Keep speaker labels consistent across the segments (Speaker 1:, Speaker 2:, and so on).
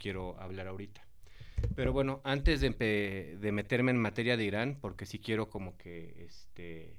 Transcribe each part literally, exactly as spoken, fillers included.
Speaker 1: quiero hablar ahorita. Pero bueno, antes de, empe- de meterme en materia de Irán, porque sí quiero como que este,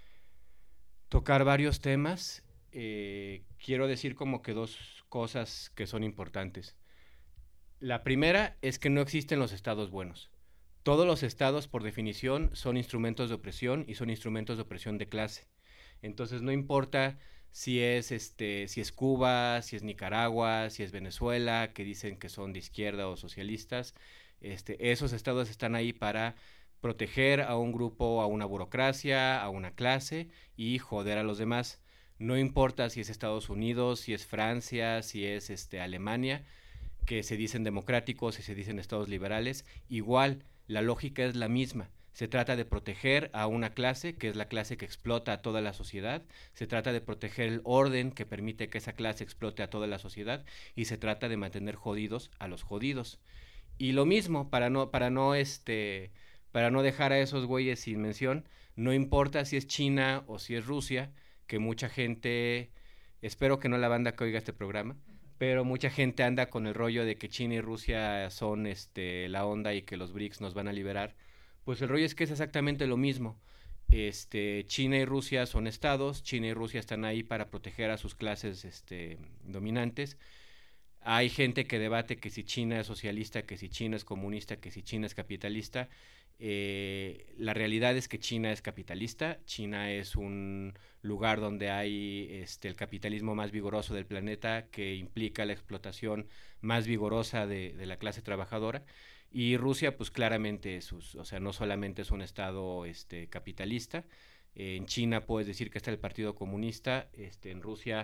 Speaker 1: tocar varios temas, eh, quiero decir como que dos cosas que son importantes. La primera es que no existen los estados buenos. Todos los estados, por definición, son instrumentos de opresión y son instrumentos de opresión de clase. Entonces no importa si es este, si es Cuba, si es Nicaragua, si es Venezuela, que dicen que son de izquierda o socialistas, este, esos estados están ahí para proteger a un grupo, a una burocracia, a una clase y joder a los demás. No importa si es Estados Unidos, si es Francia, si es este, Alemania, que se dicen democráticos y se dicen estados liberales, igual la lógica es la misma. Se trata de proteger a una clase, que es la clase que explota a toda la sociedad, se trata de proteger el orden que permite que esa clase explote a toda la sociedad y se trata de mantener jodidos a los jodidos. Y lo mismo, para no, para no, este, para no dejar a esos güeyes sin mención, no importa si es China o si es Rusia, que mucha gente, espero que no la banda que oiga este programa, pero mucha gente anda con el rollo de que China y Rusia son este, la onda y que los BRICS nos van a liberar. Pues el rollo es que es exactamente lo mismo. Este, China y Rusia son estados, China y Rusia están ahí para proteger a sus clases este, dominantes. Hay gente que debate que si China es socialista, que si China es comunista, que si China es capitalista. Eh, la realidad es que China es capitalista. China es un lugar donde hay este, el capitalismo más vigoroso del planeta, que implica la explotación más vigorosa de, de la clase trabajadora. Y Rusia, pues claramente, es, o sea, no solamente es un estado este, capitalista. Eh, en China puedes decir que está el Partido Comunista. Este, en Rusia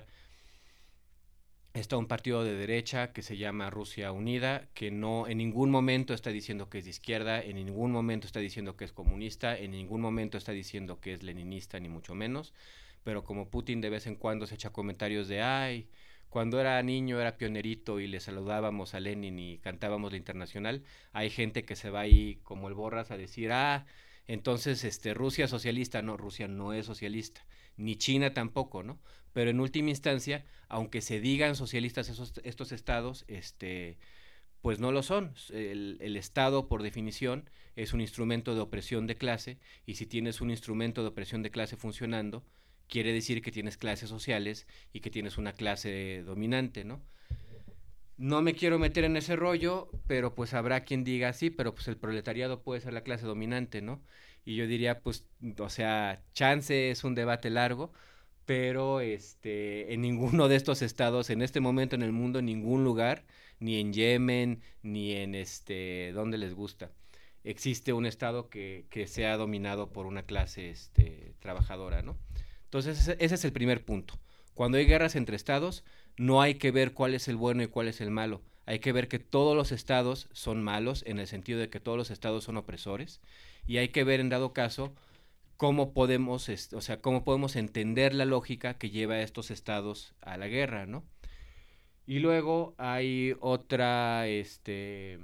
Speaker 1: está un partido de derecha que se llama Rusia Unida, que no en ningún momento está diciendo que es de izquierda, en ningún momento está diciendo que es comunista, en ningún momento está diciendo que es leninista, ni mucho menos, pero como Putin de vez en cuando se echa comentarios de, ay, cuando era niño era pionerito y le saludábamos a Lenin y cantábamos la Internacional, hay gente que se va ahí como el Borras a decir, ah, entonces este, Rusia socialista, no, Rusia no es socialista, ni China tampoco, ¿no? Pero en última instancia, aunque se digan socialistas esos, estos estados, este, pues no lo son. El, el Estado, por definición, es un instrumento de opresión de clase, y si tienes un instrumento de opresión de clase funcionando, quiere decir que tienes clases sociales y que tienes una clase dominante, ¿no? No me quiero meter en ese rollo, pero pues habrá quien diga sí, pero pues el proletariado puede ser la clase dominante, ¿no? Y yo diría, pues, o sea, chance es un debate largo, pero este, en ninguno de estos estados, en este momento en el mundo, en ningún lugar, ni en Yemen, ni en este, donde les gusta, existe un estado que, que sea dominado por una clase este, trabajadora, ¿no? Entonces, ese, ese es el primer punto. Cuando hay guerras entre estados, no hay que ver cuál es el bueno y cuál es el malo. Hay que ver que todos los estados son malos, en el sentido de que todos los estados son opresores, y hay que ver, en dado caso, cómo podemos, o sea, cómo podemos entender la lógica que lleva a estos estados a la guerra, ¿no? Y luego hay otra, este,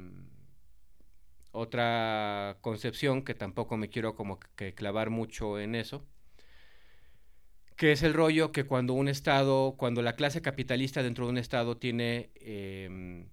Speaker 1: otra concepción que tampoco me quiero como que clavar mucho en eso, que es el rollo que cuando un estado, cuando la clase capitalista dentro de un estado tiene, eh,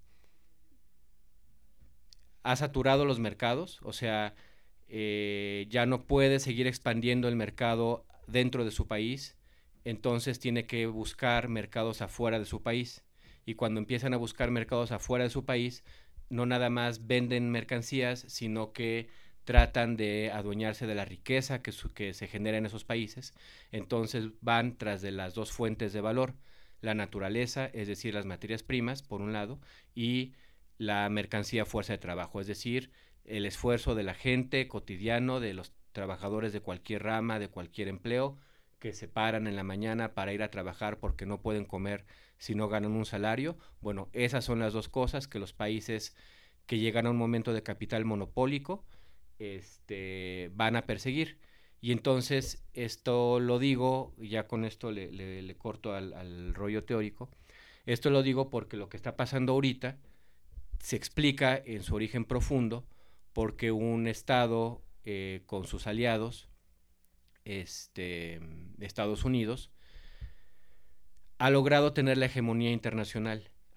Speaker 1: ha saturado los mercados, o sea, eh, ya no puede seguir expandiendo el mercado dentro de su país, entonces tiene que buscar mercados afuera de su país. Y cuando empiezan a buscar mercados afuera de su país, no nada más venden mercancías, sino que tratan de adueñarse de la riqueza que, su, que se genera en esos países. Entonces van tras de las dos fuentes de valor, la naturaleza, es decir, las materias primas, por un lado, y la mercancía fuerza de trabajo, es decir, el esfuerzo de la gente cotidiano, de los trabajadores de cualquier rama, de cualquier empleo, que se paran en la mañana para ir a trabajar porque no pueden comer si no ganan un salario. Bueno, esas son las dos cosas que los países que llegan a un momento de capital monopólico este, van a perseguir. Y entonces esto lo digo, ya con esto le, le, le corto al, al rollo teórico, esto lo digo porque lo que está pasando ahorita se explica en su origen profundo porque un Estado eh, con sus aliados, este, Estados Unidos, ha logrado tener la hegemonía internacional,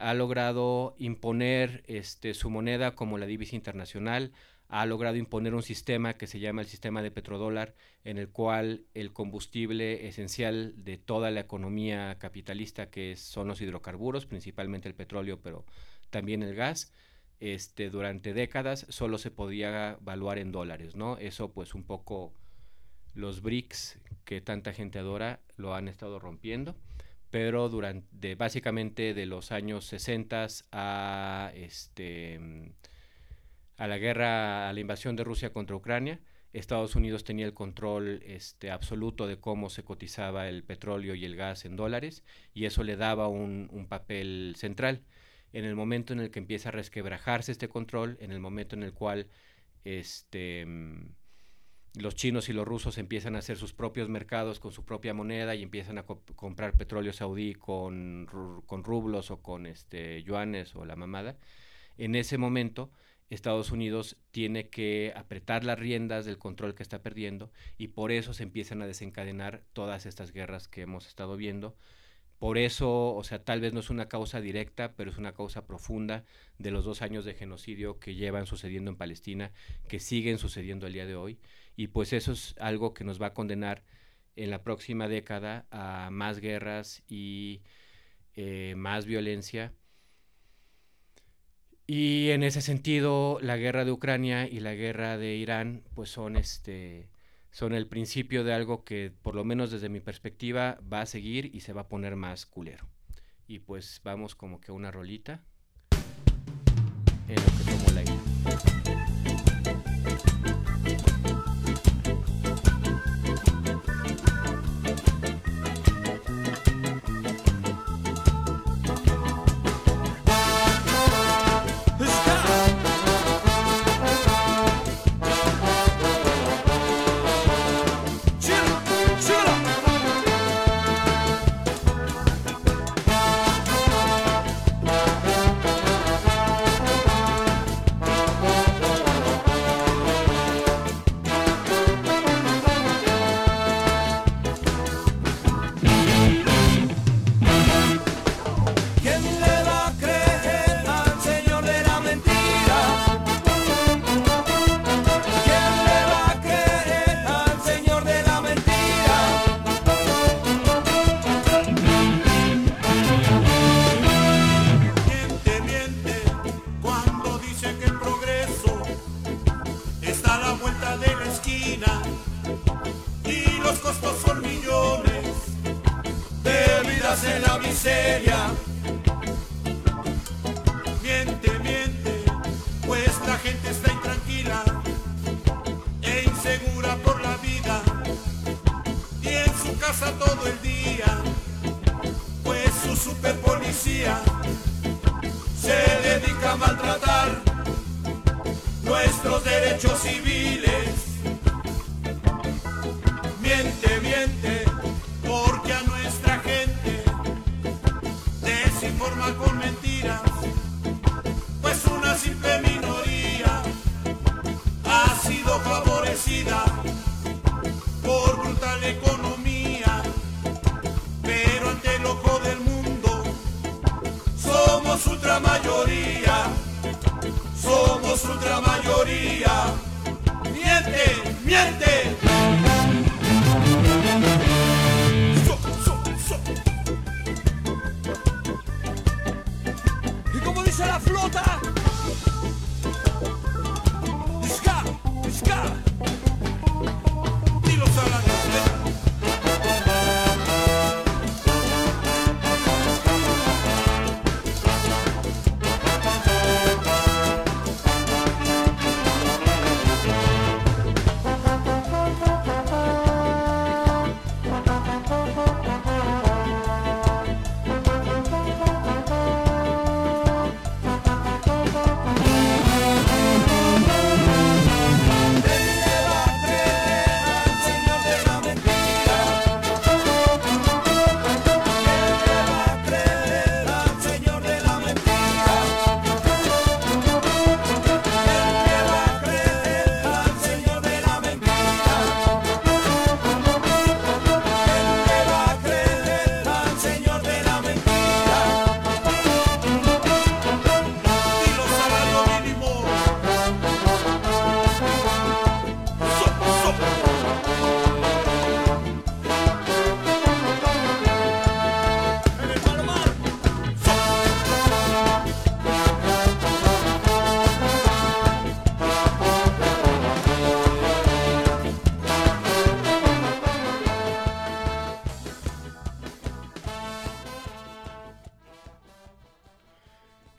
Speaker 1: ha logrado imponer este, su moneda como la divisa internacional, ha logrado imponer un sistema que se llama el sistema de petrodólar, en el cual el combustible esencial de toda la economía capitalista, que es, son los hidrocarburos, principalmente el petróleo, pero también el gas, este, durante décadas solo se podía valuar en dólares, ¿no? Eso pues un poco los B R I C S, que tanta gente adora, lo han estado rompiendo, pero durante, básicamente de los años sesenta a este... a la guerra, a la invasión de Rusia contra Ucrania, Estados Unidos tenía el control este, absoluto de cómo se cotizaba el petróleo y el gas en dólares, y eso le daba un, un papel central. En el momento en el que empieza a resquebrajarse este control, en el momento en el cual este, los chinos y los rusos empiezan a hacer sus propios mercados con su propia moneda y empiezan a co comprar petróleo saudí con, con rublos o con este, yuanes o la mamada, en ese momento Estados Unidos tiene que apretar las riendas del control que está perdiendo, y por eso se empiezan a desencadenar todas estas guerras que hemos estado viendo. Por eso, o sea, tal vez no es una causa directa, pero es una causa profunda de los dos años de genocidio que llevan sucediendo en Palestina, que siguen sucediendo al día de hoy, y pues eso es algo que nos va a condenar en la próxima década a más guerras y eh, más violencia. Y en ese sentido, la guerra de Ucrania y la guerra de Irán, pues son este son el principio de algo que, por lo menos desde mi perspectiva, va a seguir y se va a poner más culero. Y pues vamos como que a una rolita en lo que tomo la idea.
Speaker 2: En la miseria, miente, miente, pues la gente está intranquila e insegura por la vida, y en su casa todo el día, pues su super policía se dedica a maltratar nuestros derechos civiles. Miente, miente, porque a nuestra gente desinforma con mentiras, pues una simple minoría ha sido favorecida por brutal economía, pero ante el ojo del mundo somos ultra mayoría, somos ultra mayoría. Miente, miente. Dice la flota. Ska, ska. Dilo a la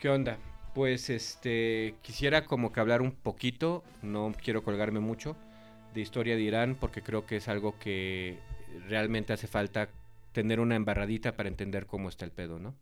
Speaker 1: ¿Qué onda? Pues este quisiera como que hablar un poquito, no quiero colgarme mucho, de historia de Irán porque creo que es algo que realmente hace falta tener una embarradita para entender cómo está el pedo, ¿no?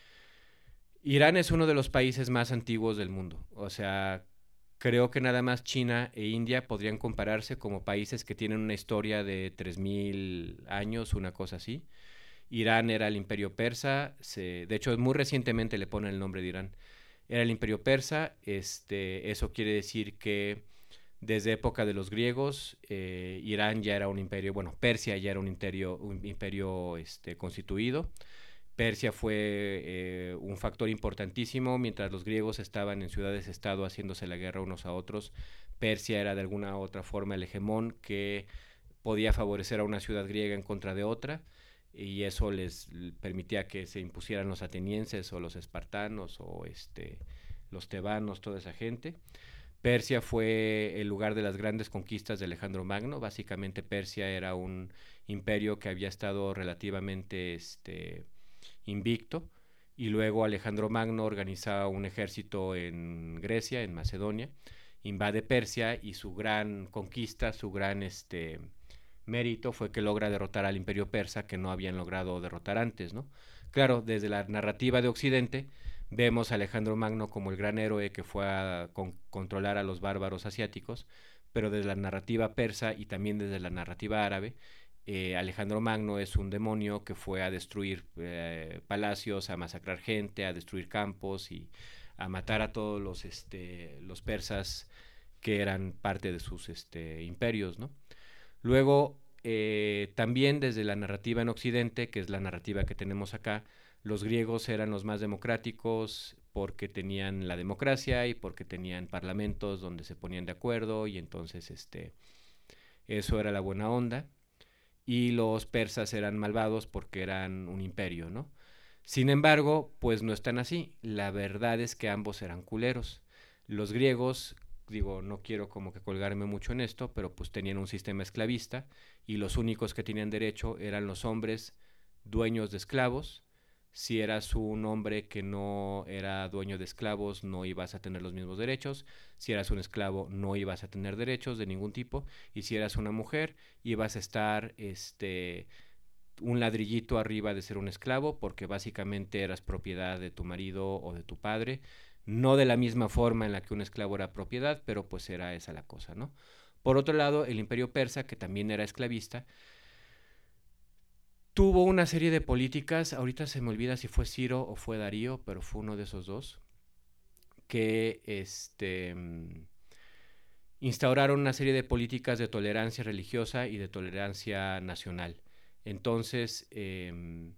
Speaker 1: Irán es uno de los países más antiguos del mundo, o sea, creo que nada más China e India podrían compararse como países que tienen una historia de tres mil años, una cosa así. Irán era el imperio persa, se, de hecho muy recientemente le ponen el nombre de Irán. Era el imperio persa, este, eso quiere decir que desde época de los griegos, eh, Irán ya era un imperio, bueno, Persia ya era un imperio, un imperio este, constituido. Persia fue eh, un factor importantísimo mientras los griegos estaban en ciudades-estado haciéndose la guerra unos a otros. Persia era de alguna u otra forma el hegemón que podía favorecer a una ciudad griega en contra de otra y eso les permitía que se impusieran los atenienses o los espartanos o este, los tebanos, toda esa gente. Persia fue el lugar de las grandes conquistas de Alejandro Magno. Básicamente Persia era un imperio que había estado relativamente este, invicto y luego Alejandro Magno organiza un ejército en Grecia, en Macedonia, invade Persia y su gran conquista, su gran este, mérito fue que logra derrotar al imperio persa que no habían logrado derrotar antes, ¿no? Claro, desde la narrativa de Occidente vemos a Alejandro Magno como el gran héroe que fue a con controlar a los bárbaros asiáticos, pero desde la narrativa persa y también desde la narrativa árabe, eh, Alejandro Magno es un demonio que fue a destruir eh, palacios, a masacrar gente, a destruir campos y a matar a todos los, este, los persas que eran parte de sus este, imperios, ¿no? Luego, eh, también desde la narrativa en Occidente, que es la narrativa que tenemos acá, los griegos eran los más democráticos porque tenían la democracia y porque tenían parlamentos donde se ponían de acuerdo y entonces este, eso era la buena onda. Y los persas eran malvados porque eran un imperio, ¿no? Sin embargo, pues no están así. La verdad es que ambos eran culeros. Los griegos, digo, no quiero como que colgarme mucho en esto, pero pues tenían un sistema esclavista y los únicos que tenían derecho eran los hombres dueños de esclavos. Si eras un hombre que no era dueño de esclavos, no ibas a tener los mismos derechos. Si eras un esclavo, no ibas a tener derechos de ningún tipo. Y si eras una mujer, ibas a estar este, un ladrillito arriba de ser un esclavo, porque básicamente eras propiedad de tu marido o de tu padre. No de la misma forma en la que un esclavo era propiedad, pero pues era esa la cosa, ¿no? Por otro lado, el imperio persa, que también era esclavista, tuvo una serie de políticas, ahorita se me olvida si fue Ciro o fue Darío, pero fue uno de esos dos, que este, instauraron una serie de políticas de tolerancia religiosa y de tolerancia nacional. Entonces, eh,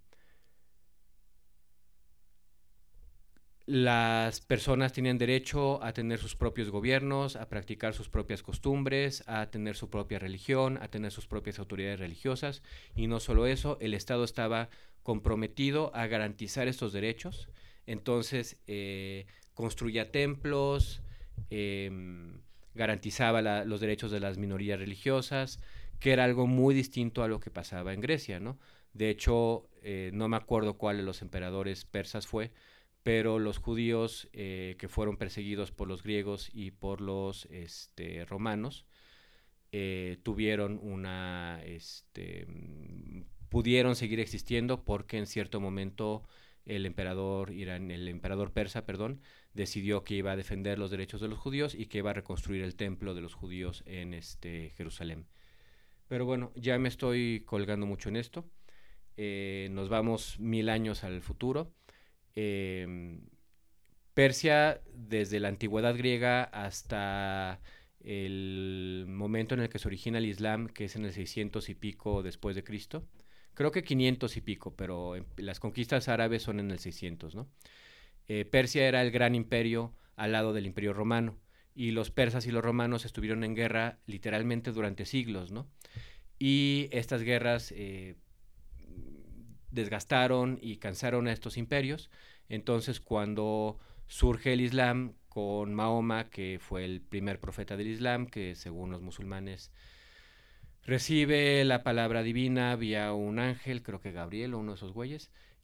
Speaker 1: las personas tenían derecho a tener sus propios gobiernos, a practicar sus propias costumbres, a tener su propia religión, a tener sus propias autoridades religiosas. Y no solo eso, el Estado estaba comprometido a garantizar estos derechos. Entonces, eh, construía templos, eh, garantizaba la, los derechos de las minorías religiosas, que era algo muy distinto a lo que pasaba en Grecia, ¿no? De hecho, eh, no me acuerdo cuál de los emperadores persas fue, pero los judíos eh, que fueron perseguidos por los griegos y por los este, romanos eh, tuvieron una, este, pudieron seguir existiendo porque en cierto momento el emperador Irán, el emperador persa, perdón, decidió que iba a defender los derechos de los judíos y que iba a reconstruir el templo de los judíos en este, Jerusalén. Pero bueno, ya me estoy colgando mucho en esto. Eh, nos vamos mil años al futuro. Eh, Persia, desde la antigüedad griega hasta el momento en el que se origina el Islam, que es en el seiscientos y pico después de Cristo, creo que quinientos y pico, pero las conquistas árabes son en el seiscientos, ¿no? Eh, Persia era el gran imperio al lado del imperio romano, y los persas y los romanos estuvieron en guerra literalmente durante siglos, ¿no? Y estas guerras eh, desgastaron y cansaron a estos imperios. Entonces, cuando surge el Islam con Mahoma, que fue el primer profeta del Islam, que según los musulmanes recibe la palabra divina vía un ángel, creo que Gabriel o uno de esos güeyes,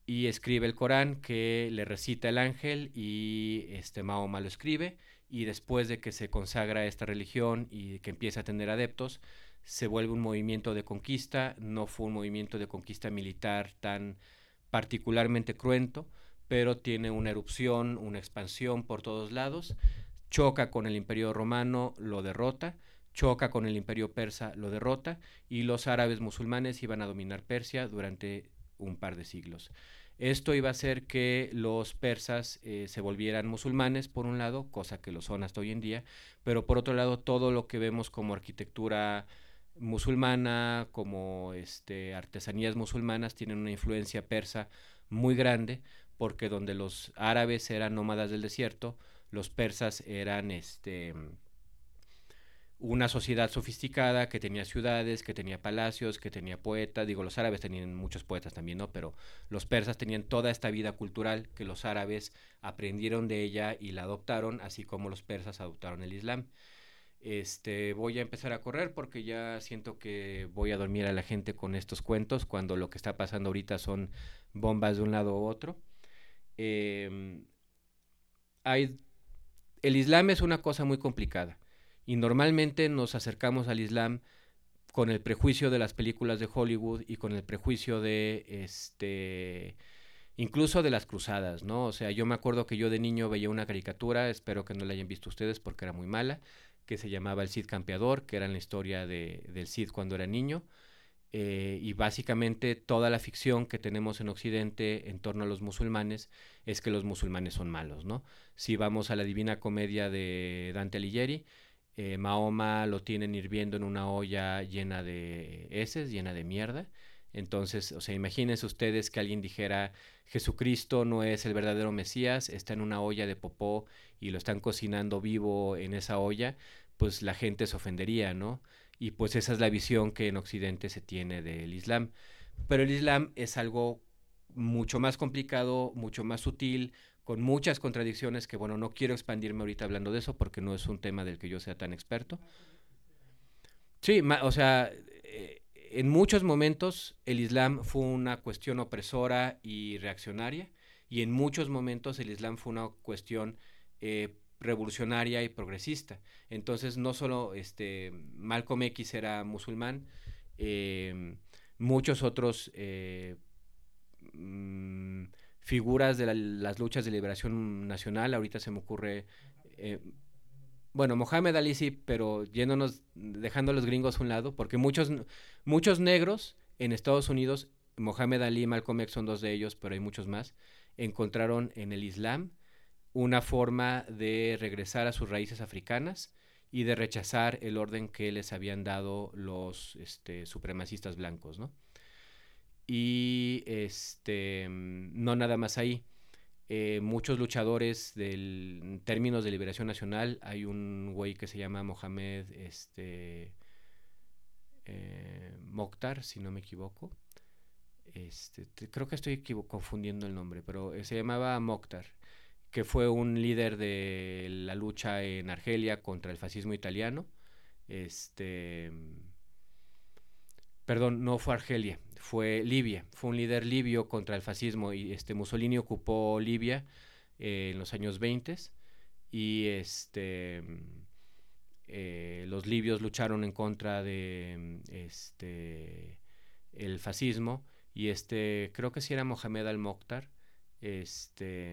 Speaker 1: y escribe el Corán, que le recita el ángel, y este Mahoma lo escribe, y después de que se consagra esta religión y que empieza a tener adeptos, se vuelve un movimiento de conquista. No fue un movimiento de conquista militar tan particularmente cruento, pero tiene una erupción, una expansión por todos lados. Choca con el Imperio Romano, lo derrota, choca con el Imperio Persa, lo derrota, y los árabes musulmanes iban a dominar Persia durante un par de siglos. Esto iba a hacer que los persas eh, se volvieran musulmanes, por un lado, cosa que lo son hasta hoy en día, pero por otro lado, todo lo que vemos como arquitectura musulmana, como este, artesanías musulmanas, tienen una influencia persa muy grande, porque donde los árabes eran nómadas del desierto, los persas eran este, una sociedad sofisticada que tenía ciudades, que tenía palacios, que tenía poetas. Digo, los árabes tenían muchos poetas también, ¿no? Pero los persas tenían toda esta vida cultural que los árabes aprendieron de ella y la adoptaron, así como los persas adoptaron el Islam. Este, voy a empezar a correr porque ya siento que voy a dormir a la gente con estos cuentos, cuando lo que está pasando ahorita son bombas de un lado u otro. Eh, hay, el Islam es una cosa muy complicada, y normalmente nos acercamos al Islam con el prejuicio de las películas de Hollywood y con el prejuicio de este incluso de las cruzadas, ¿no? O sea, yo me acuerdo que yo de niño veía una caricatura, espero que no la hayan visto ustedes porque era muy mala, que se llamaba El Cid Campeador, que era la historia de, del Cid cuando era niño. Eh, y básicamente toda la ficción que tenemos en Occidente en torno a los musulmanes es que los musulmanes son malos, ¿no? Si vamos a la Divina Comedia de Dante Alighieri, eh, Mahoma lo tienen hirviendo en una olla llena de heces, llena de mierda. Entonces, o sea, imagínense ustedes que alguien dijera: Jesucristo no es el verdadero Mesías, está en una olla de popó y lo están cocinando vivo en esa olla, pues la gente se ofendería, ¿no? Y pues esa es la visión que en Occidente se tiene del Islam. Pero el Islam es algo mucho más complicado, mucho más sutil, con muchas contradicciones que, bueno, no quiero expandirme ahorita hablando de eso porque no es un tema del que yo sea tan experto. Sí, ma, o sea, eh, en muchos momentos el Islam fue una cuestión opresora y reaccionaria, y en muchos momentos el Islam fue una cuestión eh, revolucionaria y progresista. Entonces, no solo este, Malcolm X era musulmán, eh, muchos otros eh, mm, figuras de la, las luchas de liberación nacional, ahorita se me ocurre, eh, bueno, Mohamed Ali sí, pero yéndonos, dejando a los gringos a un lado, porque muchos, muchos negros en Estados Unidos, Mohamed Ali y Malcolm X son dos de ellos, pero hay muchos más, encontraron en el Islam una forma de regresar a sus raíces africanas y de rechazar el orden que les habían dado los este, supremacistas blancos, ¿no? Y este, no nada más ahí. Eh, muchos luchadores del, en términos de liberación nacional, hay un güey que se llama Mohamed este, eh, Mokhtar, si no me equivoco. Este, te, creo que estoy confundiendo el nombre, pero eh, se llamaba Mokhtar, que fue un líder de la lucha en Argelia contra el fascismo italiano. Este, perdón, no fue Argelia, fue Libia, fue un líder libio contra el fascismo, y este Mussolini ocupó Libia eh, en los años veinte, y este eh, los libios lucharon en contra de este el fascismo, y este creo que sí era Mohamed al-Mokhtar, este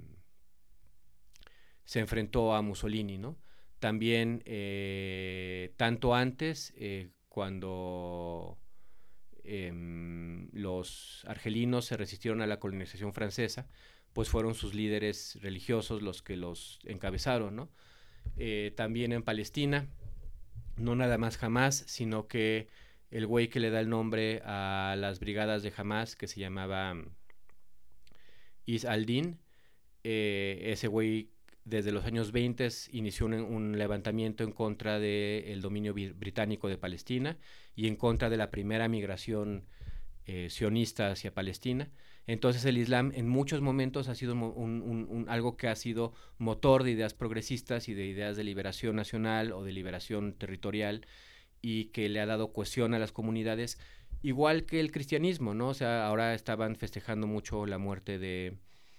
Speaker 1: se enfrentó a Mussolini, ¿no? También eh, tanto antes eh, cuando eh, los argelinos se resistieron a la colonización francesa, pues fueron sus líderes religiosos los que los encabezaron, ¿no? Eh, también en Palestina, no nada más Hamas, sino que el güey que le da el nombre a las brigadas de Hamas, que se llamaba Is al-Din, eh, ese güey desde los años veinte inició un, un levantamiento en contra del dominio británico de Palestina y en contra de la primera migración eh, sionista hacia Palestina. Entonces el Islam en muchos momentos ha sido un, un, un, algo que ha sido motor de ideas progresistas y de ideas de liberación nacional o de liberación territorial, y que le ha dado cohesión a las comunidades, igual que el cristianismo, ¿no? O sea, ahora estaban festejando mucho la muerte de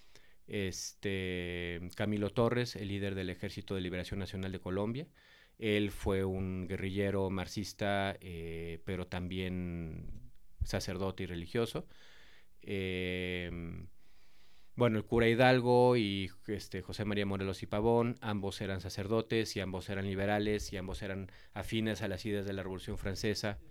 Speaker 1: este Camilo Torres, el líder del Ejército de Liberación Nacional de Colombia. Él fue un guerrillero marxista, eh, pero también sacerdote y religioso. Eh, bueno, el cura Hidalgo y este, José María Morelos y Pavón, ambos eran sacerdotes y ambos eran liberales y ambos eran afines a las ideas de la Revolución Francesa.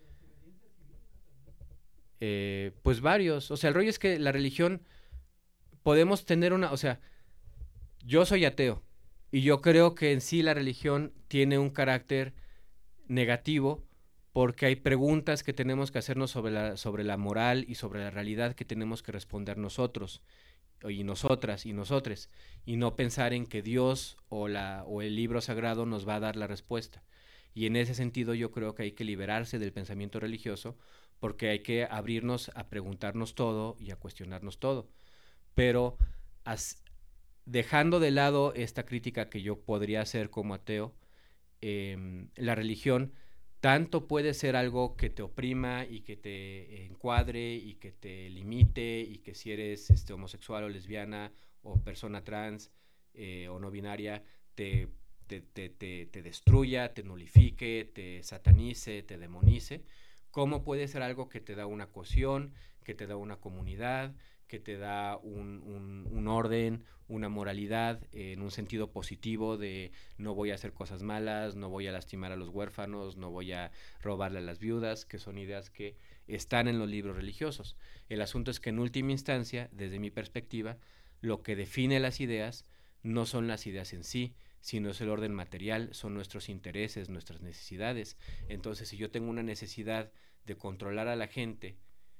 Speaker 1: Eh, pues varios, o sea, el rollo es que la religión, podemos tener una, o sea, yo soy ateo y yo creo que en sí la religión tiene un carácter negativo porque hay preguntas que tenemos que hacernos sobre la, sobre la moral y sobre la realidad que tenemos que responder nosotros y nosotras y nosotres, y no pensar en que Dios o, la, o el libro sagrado nos va a dar la respuesta. Y en ese sentido yo creo que hay que liberarse del pensamiento religioso porque hay que abrirnos a preguntarnos todo y a cuestionarnos todo. Pero as, dejando de lado esta crítica que yo podría hacer como ateo, eh, la religión tanto puede ser algo que te oprima y que te encuadre y que te limite y que si eres este, homosexual o lesbiana o persona trans eh, o no binaria, te, te, te, te, te destruya, te nulifique, te satanice, te demonice, como puede ser algo que te da una cohesión, que te da una comunidad, que te da un, un, un orden, una moralidad eh, en un sentido positivo de no voy a hacer cosas malas, no voy a lastimar a los huérfanos, no voy a robarle a las viudas, que son ideas que están en los libros religiosos. El asunto es que en última instancia, desde mi perspectiva, lo que define las ideas no son las ideas en sí, sino es el orden material, son nuestros intereses, nuestras necesidades. Entonces, si yo tengo una necesidad de controlar a la gente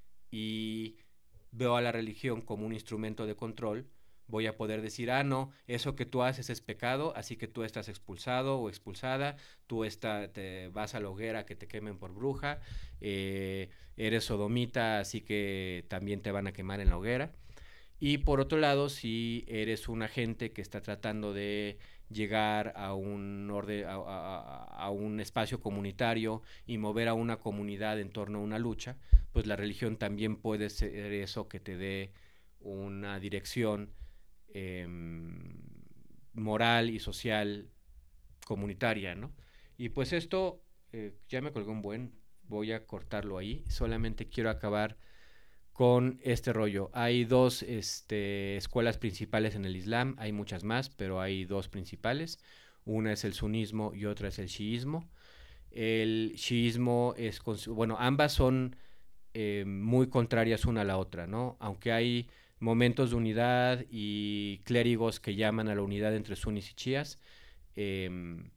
Speaker 1: y veo a la religión como un instrumento de control, voy a poder decir, ah, no, eso que tú haces es pecado, así que tú estás expulsado o expulsada, tú está, te vas a la hoguera que te quemen por bruja, eh, eres sodomita, así que también te van a quemar en la hoguera. Y por otro lado, si eres un agente que está tratando de llegar a un, orden, a, a, a un espacio comunitario y mover a una comunidad en torno a una lucha, pues la religión también puede ser eso que te dé una dirección eh, moral y social comunitaria, ¿no? Y pues esto, eh, ya me colgó un buen, voy a cortarlo ahí, solamente quiero acabar con este rollo. Hay dos este, escuelas principales en el Islam, hay muchas más, pero hay dos principales. Una es el sunismo y otra es el chiismo. El chiismo es, bueno, ambas son eh, muy contrarias una a la otra, ¿no? Aunque hay momentos de unidad y clérigos que llaman a la unidad entre sunis y chiíes, eh,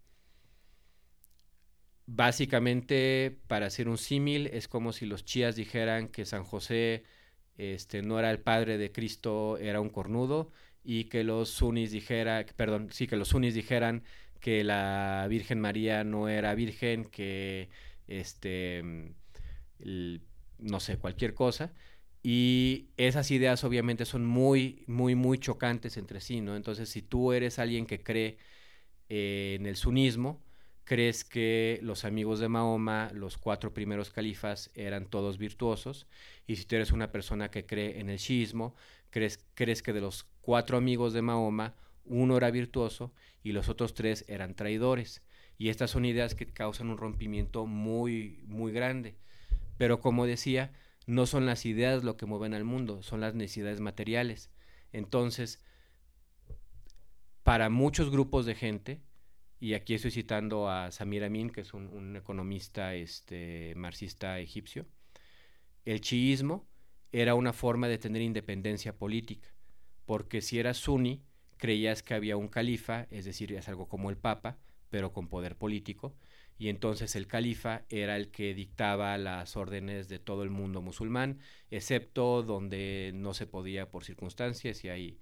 Speaker 1: básicamente, para hacer un símil, es como si los chiíes dijeran que San José este, no era el padre de Cristo, era un cornudo, y que los sunis dijera, perdón, sí, que los sunis dijeran que la Virgen María no era virgen, que este, el, no sé, cualquier cosa. Y esas ideas obviamente son muy, muy, muy chocantes entre sí, ¿no? Entonces, si tú eres alguien que cree eh, en el sunismo, crees que los amigos de Mahoma, los cuatro primeros califas, eran todos virtuosos, y si tú eres una persona que cree en el chiismo, crees, crees que de los cuatro amigos de Mahoma, uno era virtuoso y los otros tres eran traidores. Y estas son ideas que causan un rompimiento muy, muy grande. Pero como decía, no son las ideas lo que mueven al mundo, son las necesidades materiales. Entonces, para muchos grupos de gente, y aquí estoy citando a Samir Amin, que es un, un economista este, marxista egipcio, el chiismo era una forma de tener independencia política, porque si eras suní, creías que había un califa, es decir, es algo como el papa, pero con poder político, y entonces el califa era el que dictaba las órdenes de todo el mundo musulmán, excepto donde no se podía por circunstancias, y hay...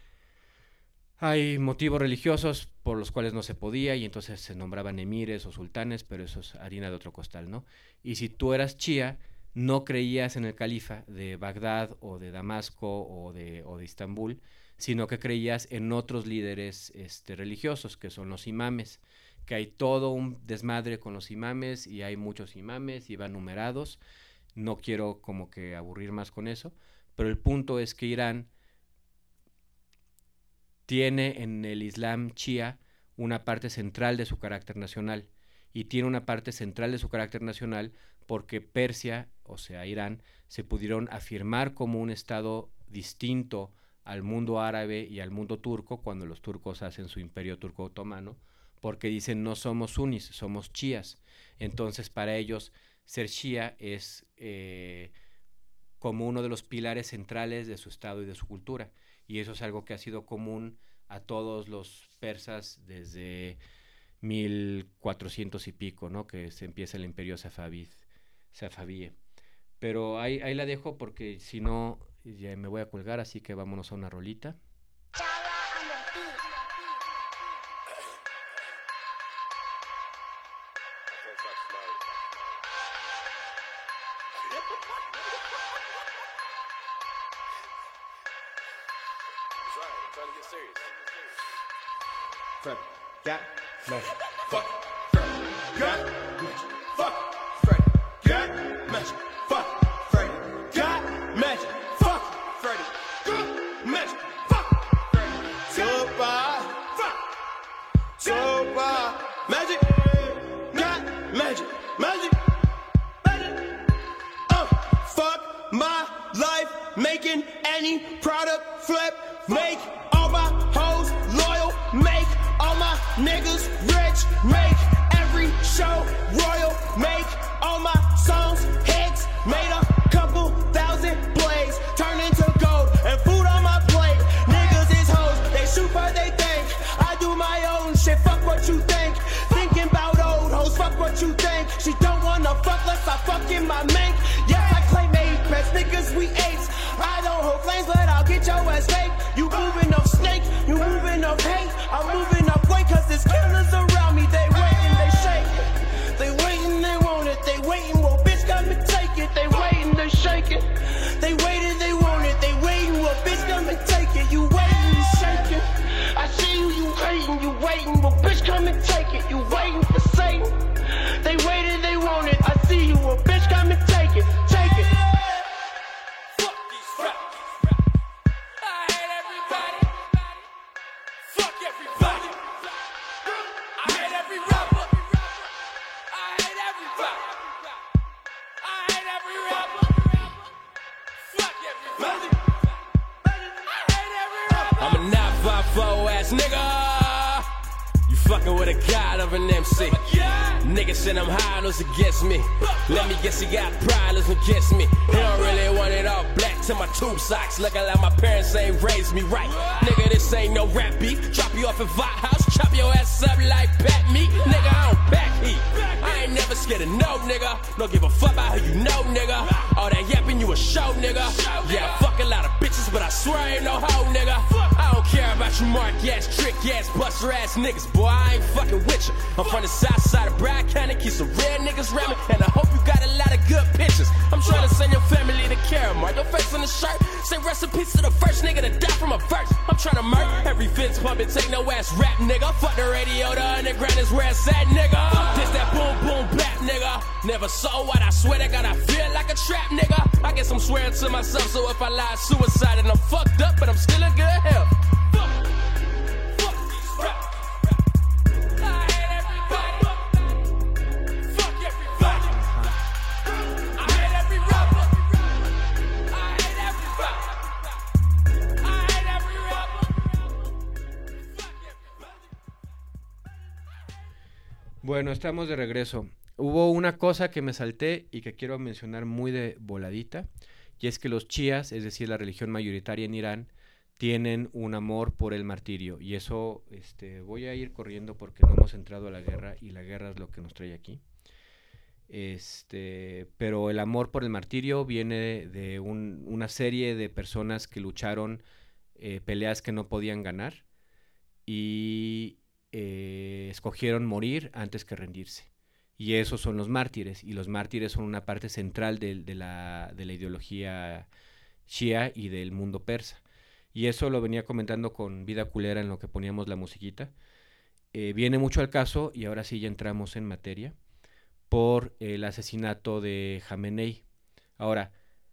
Speaker 1: Hay motivos religiosos por los cuales no se podía y entonces se nombraban emires o sultanes, pero eso es harina de otro costal, ¿no? Y si tú eras chía, no creías en el califa de Bagdad o de Damasco o de, o de Istambul, sino que creías en otros líderes este, religiosos, que son los imames, que hay todo un desmadre con los imames y hay muchos imames y van numerados. no quiero como que aburrir más con eso, pero el punto es que Irán tiene en el Islam Shia una parte central de su carácter nacional, y tiene una parte central de su carácter nacional porque Persia, o sea, Irán, se pudieron afirmar como un estado distinto al mundo árabe y al mundo turco cuando los turcos hacen su imperio turco-otomano, porque dicen no somos sunnis, somos chiías. Entonces para ellos ser shia es eh, como uno de los pilares centrales de su estado y de su cultura, y eso es algo que ha sido común a todos los persas desde mil cuatrocientos y pico, ¿no? Que se empieza el imperio safavid, safavide. Pero ahí, ahí la dejo porque si no ya me voy a colgar, así que vámonos a una rolita.
Speaker 3: Fred, got magic, fuck, Fred, got magic, fuck, Fred, got magic, fuck, Fred, got magic, fuck, Freddy, got magic, fuck, Freddy, super, fuck, super, magic, got magic, magic, magic, uh, fuck my life, making any product flip, make all my hoes loyal, make all my niggas rich, make every show royal, make all my songs hits, made a couple thousand plays, turn into gold and food on my plate. Niggas is hoes, they super, they think I do my own shit, fuck what you think. Thinking about old hoes, fuck what you think. She don't wanna fuck less I fuck in my mink. Yes, I claim Apex, niggas we apes. I don't hold flames, but I'll get your ass fake. You moving up snake, you moving up hate. I'm moving up weight cause there's killers around me. They waiting, they shaking. They waiting, they want it. They waiting, well bitch come and take it. They waiting, they shaking. They waiting, they want it. They waiting, well bitch come and take it. You waiting, you shaking. I see you, you hating, you waiting, well bitch come and take it. You waiting for Satan. They waiting, they want it. I see you, well bitch come and take it. Take it.
Speaker 4: Nigga, you fucking with a god of an M C. Niggas send them highs against me. Let me guess, he got problems against me. He don't really want it all black to my tube socks. Looking like my parents ain't raised me right. Nigga, this ain't no rap beef. Drop you off at White House, chop your ass up like Pat Meat. Nigga, I don't back heat. I ain't never scared of no nigga. Don't give a fuck about who you know, nigga. All that yapping, you a show, nigga. Yeah, I fuck a lot of bitches, but I swear I ain't no hoe, nigga. I don't care about you mark ass, trick ass, buster ass niggas, boy. I ain't fucking with you. I'm from the south side of Brad County, keep some real niggas around me, and I hope you got a lot of good pictures. I'm trying to send your family to Caramar. Your face on the shirt, say rest in peace to the first nigga to die from a verse. I'm trying to murk every fence pump and take no ass rap, nigga. Fuck the radio, the underground is where it's at, nigga. This that boom boom bap, nigga. Never saw what I swear that gotta feel like a trap, nigga. I guess I'm swearing to myself, so if I lie, suicide, and I'm fucked up, but I'm still in good health. Fuck, fuck these rap. I hate everybody. Fuck everybody. I hate every rapper. I hate everybody. I hate every rapper. Fuck everybody.
Speaker 1: Bueno, estamos de regreso. Hubo una cosa que me salté y que quiero mencionar muy de voladita, y es que los chiías, es decir, la religión mayoritaria en Irán, tienen un amor por el martirio, y eso este, voy a ir corriendo porque no hemos entrado a la guerra, y la guerra es lo que nos trae aquí. Este, pero el amor por el martirio viene de un, una serie de personas que lucharon eh, peleas que no podían ganar, y eh, escogieron morir antes que rendirse. Y esos son los mártires, y los mártires son una parte central de, de, la, de la ideología shia y del mundo persa. Y eso lo venía comentando con Vida Culera en lo que poníamos la musiquita. Eh, viene mucho al caso, y ahora sí ya entramos en materia, por el asesinato de Jamenei. Ahora,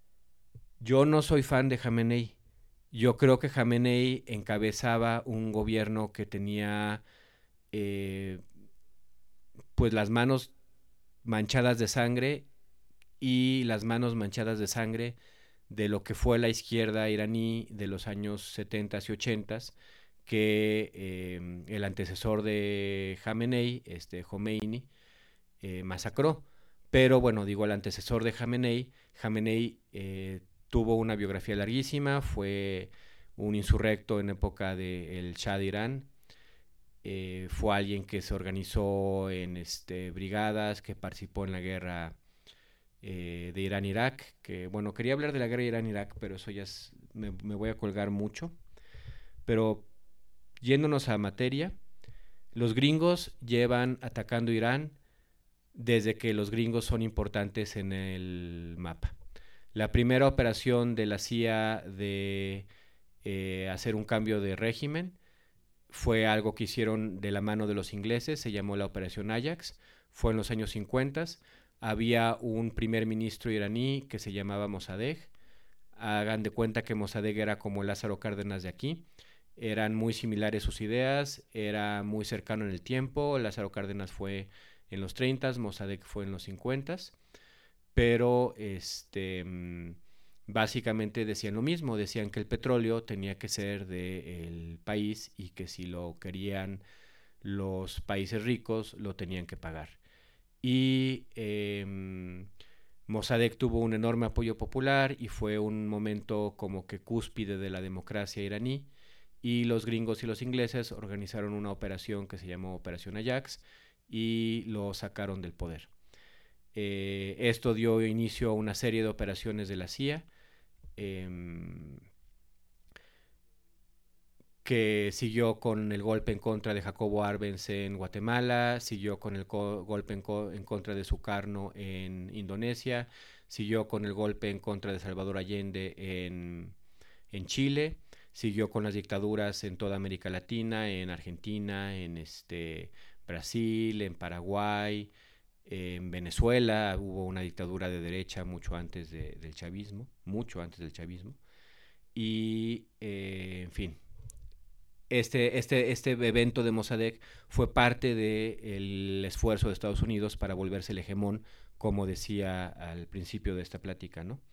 Speaker 1: yo no soy fan de Jamenei. Yo creo que Jamenei encabezaba un gobierno que tenía eh, pues las manos manchadas de sangre y las manos manchadas de sangre de lo que fue la izquierda iraní de los años setenta y ochenta, que eh, el antecesor de Jamenei, este Khomeini, eh, masacró. Pero bueno, digo, el antecesor de Jamenei, Jamenei eh, tuvo una biografía larguísima, fue un insurrecto en época del Shah de Irán, eh, fue alguien que se organizó en este, brigadas, que participó en la guerra eh, de Irán-Irak, que bueno, quería hablar de la guerra de Irán-Irak, pero eso ya es, me, me voy a colgar mucho. Pero yéndonos a materia, los gringos llevan atacando Irán desde que los gringos son importantes en el mapa. La primera operación de la C I A de eh, hacer un cambio de régimen fue algo que hicieron de la mano de los ingleses, se llamó la Operación Ajax, fue en los años cincuenta. Había un primer ministro iraní que se llamaba Mossadegh. Hagan de cuenta que Mossadegh era como Lázaro Cárdenas de aquí. Eran muy similares sus ideas, era muy cercano en el tiempo. Lázaro Cárdenas fue en los treinta, Mossadegh fue en los cincuenta, pero este, básicamente decían lo mismo, decían que el petróleo tenía que ser del país y que si lo querían los países ricos lo tenían que pagar. Y eh, Mossadegh tuvo un enorme apoyo popular y fue un momento como que cúspide de la democracia iraní, y los gringos y los ingleses organizaron una operación que se llamó Operación Ajax y lo sacaron del poder. Eh, esto dio inicio a una serie de operaciones de la C I A, eh, que siguió con el golpe en contra de Jacobo Arbenz en Guatemala, siguió con el co- golpe en, co- en contra de Sukarno en Indonesia, siguió con el golpe en contra de Salvador Allende en, en Chile, siguió con las dictaduras en toda América Latina, en Argentina, en este, Brasil, en Paraguay, en Venezuela. Hubo una dictadura de derecha mucho antes de, del chavismo, mucho antes del chavismo. Y, eh, en fin, este, este, este evento de Mossadegh fue parte del esfuerzo de Estados Unidos para volverse el hegemón, como decía al principio de esta plática, ¿no?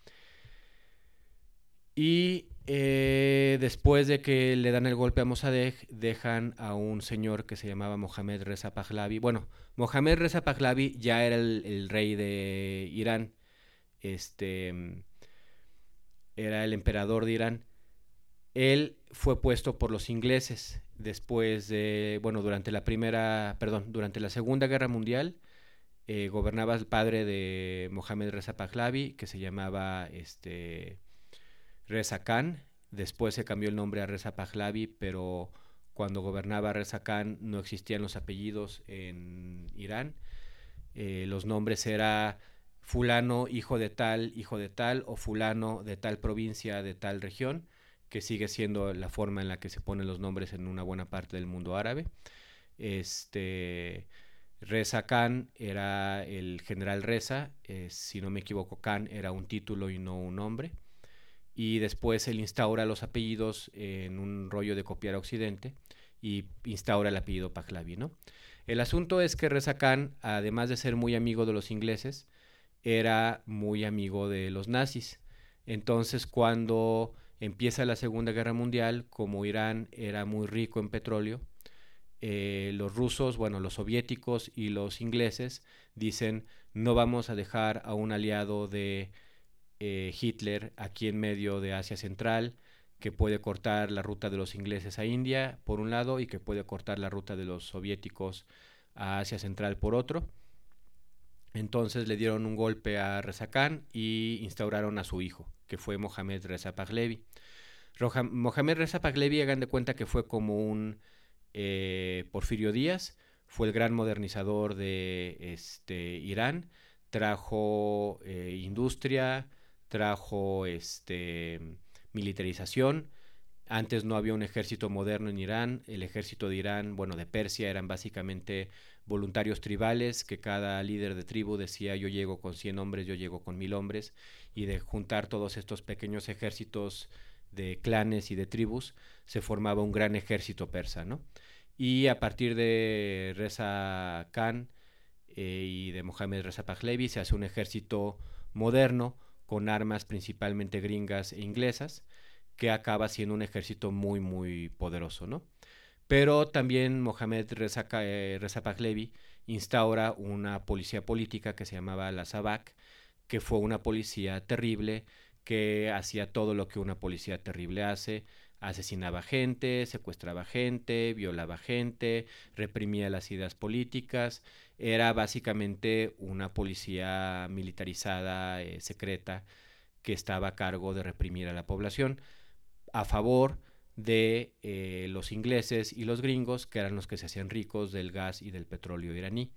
Speaker 1: Y eh, después de que le dan el golpe a Mossadegh, dejan a un señor que se llamaba Mohammad Reza Pahlavi. Bueno, Mohammad Reza Pahlavi ya era el, el rey de Irán, este, era el emperador de Irán. Él fue puesto por los ingleses después de, bueno, durante la primera, perdón, durante la Segunda Guerra Mundial. Eh, gobernaba el padre de Mohammad Reza Pahlavi, que se llamaba este, Reza Khan. Después se cambió el nombre a Reza Pahlavi, pero cuando gobernaba Reza Khan no existían los apellidos en Irán. Eh, los nombres era fulano, hijo de tal, hijo de tal, o fulano de tal provincia, de tal región, que sigue siendo la forma en la que se ponen los nombres en una buena parte del mundo árabe. Este, Reza Khan era el general Reza, eh, si no me equivoco, Khan era un título y no un nombre. Y después él instaura los apellidos en un rollo de copiar a Occidente y instaura el apellido Pahlavi, ¿no? El asunto es que Reza Khan, además de ser muy amigo de los ingleses, era muy amigo de los nazis. Entonces, cuando empieza la Segunda Guerra Mundial, como Irán era muy rico en petróleo, eh, los rusos, bueno, los soviéticos y los ingleses dicen: no vamos a dejar a un aliado de eh, Hitler aquí en medio de Asia Central, que puede cortar la ruta de los ingleses a India por un lado y que puede cortar la ruta de los soviéticos a Asia Central por otro. Entonces le dieron un golpe a Reza Khan y instauraron a su hijo, que fue Mohammad Reza Pahlavi. Roja, Mohammad Reza Pahlavi, hagan de cuenta que fue como un eh, Porfirio Díaz, fue el gran modernizador de este, Irán, trajo eh, industria, trajo este, militarización, Antes no había un ejército moderno en Irán. El ejército de Irán, bueno, de Persia, eran básicamente voluntarios tribales, que cada líder de tribu decía: yo llego con cien hombres, yo llego con mil hombres, y de juntar todos estos pequeños ejércitos de clanes y de tribus se formaba un gran ejército persa, ¿no? Y a partir de Reza Khan eh, y de Mohammad Reza Pahlavi se hace un ejército moderno con armas principalmente gringas e inglesas, que acaba siendo un ejército muy, muy poderoso, ¿no? Pero también Mohammad Reza, eh, Reza Pahlavi instaura una policía política que se llamaba la Sabak, que fue una policía terrible, que hacía todo lo que una policía terrible hace: asesinaba gente, secuestraba gente, violaba gente, reprimía las ideas políticas. Era básicamente una policía militarizada, eh, secreta, que estaba a cargo de reprimir a la población a favor de eh, los ingleses y los gringos, que eran los que se hacían ricos del gas y del petróleo iraní.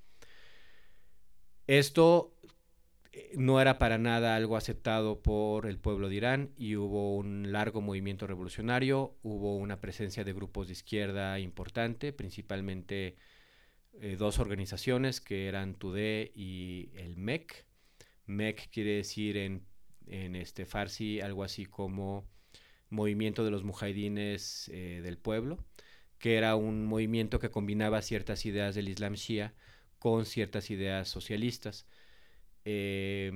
Speaker 1: Esto no era para nada algo aceptado por el pueblo de Irán, y hubo un largo movimiento revolucionario. Hubo una presencia de grupos de izquierda importante, principalmente eh, dos organizaciones que eran Tudeh y el M E C. M E C quiere decir en, en este farsi algo así como Movimiento de los Mujahidines eh, del Pueblo, que era un movimiento que combinaba ciertas ideas del Islam Shia con ciertas ideas socialistas. Eh,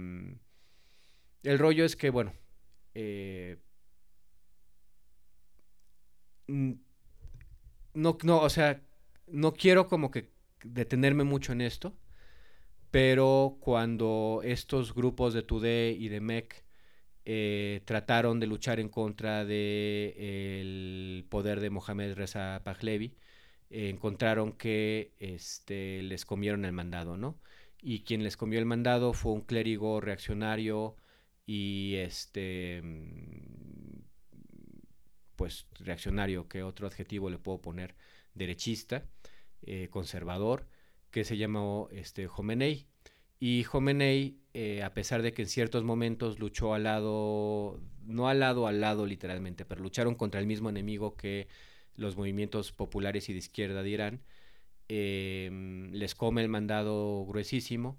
Speaker 1: el rollo es que, bueno, eh, no, no, o sea, no quiero como que detenerme mucho en esto, pero cuando estos grupos de Tudeh y de M E C eh, trataron de luchar en contra del de poder de Mohammad Reza Pahlavi, eh, encontraron que este, les comieron el mandado, ¿no? Y quien les comió el mandado fue un clérigo reaccionario y este pues reaccionario, ¿qué otro adjetivo le puedo poner? Derechista, eh, conservador, que se llamó este, Jomenei. Y Jomenei, eh, a pesar de que en ciertos momentos luchó al lado, no al lado al lado literalmente, pero lucharon contra el mismo enemigo que los movimientos populares y de izquierda de Irán, eh, les come el mandado gruesísimo.